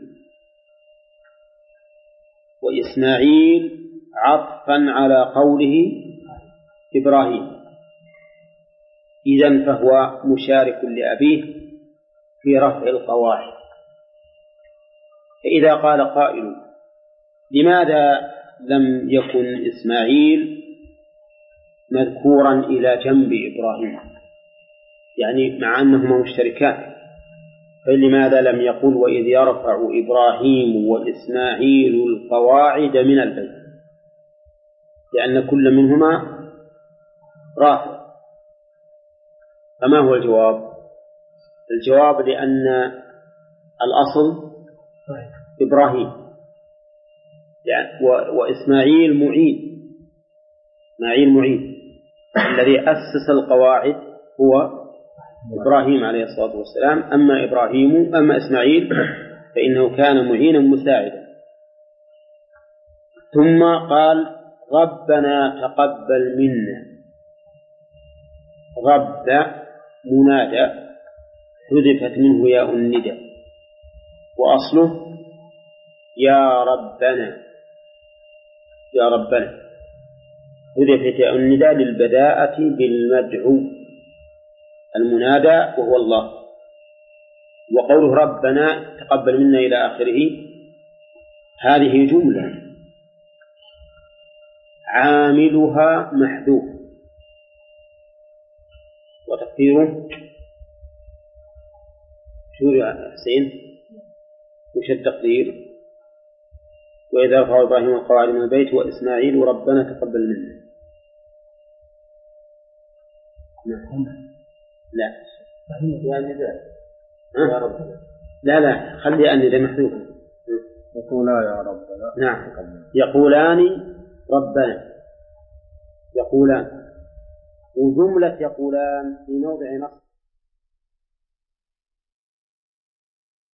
وإسماعيل عطفا على قوله إبراهيم، إذن فهو مشارك لأبيه في رفع القواعد. فإذا قال قائل لماذا لم يكن إسماعيل مذكورا إلى جنب إبراهيم، يعني مع أنهما مشتركان، فلماذا لم يقل وإذ يرفع إبراهيم وإسماعيل القواعد من البيت، لأن كل منهما رافع. فما هو الجواب؟ الجواب لأن الأصل إبراهيم، يعني وإسماعيل معين، إسماعيل معين، الذي أسس القواعد هو إبراهيم عليه الصلاة والسلام. أما إبراهيم أما إسماعيل فإنه كان معينا مساعدا. ثم قال ربنا تقبل منا. رب منادى حذفت منه ياء الندى، وأصله يا ربنا، يا ربنا حذفت ياء الندى للبداءة بالمدعو المنادى وهو الله. وقوله ربنا تقبل منا إلى آخره، هذه جملة عاملها محذوف، وتقديره شو يا حسين؟ وش التقدير؟ وإذا رفع إبراهيم القواعد من البيت وإسماعيل ربنا تقبل منا. لا يا رب، لا لا خلي أن ذا محذوف. يقولان يا ربنا. نعم، يقولان ربنا، يقولان، وجملة يقولان في موضع نصب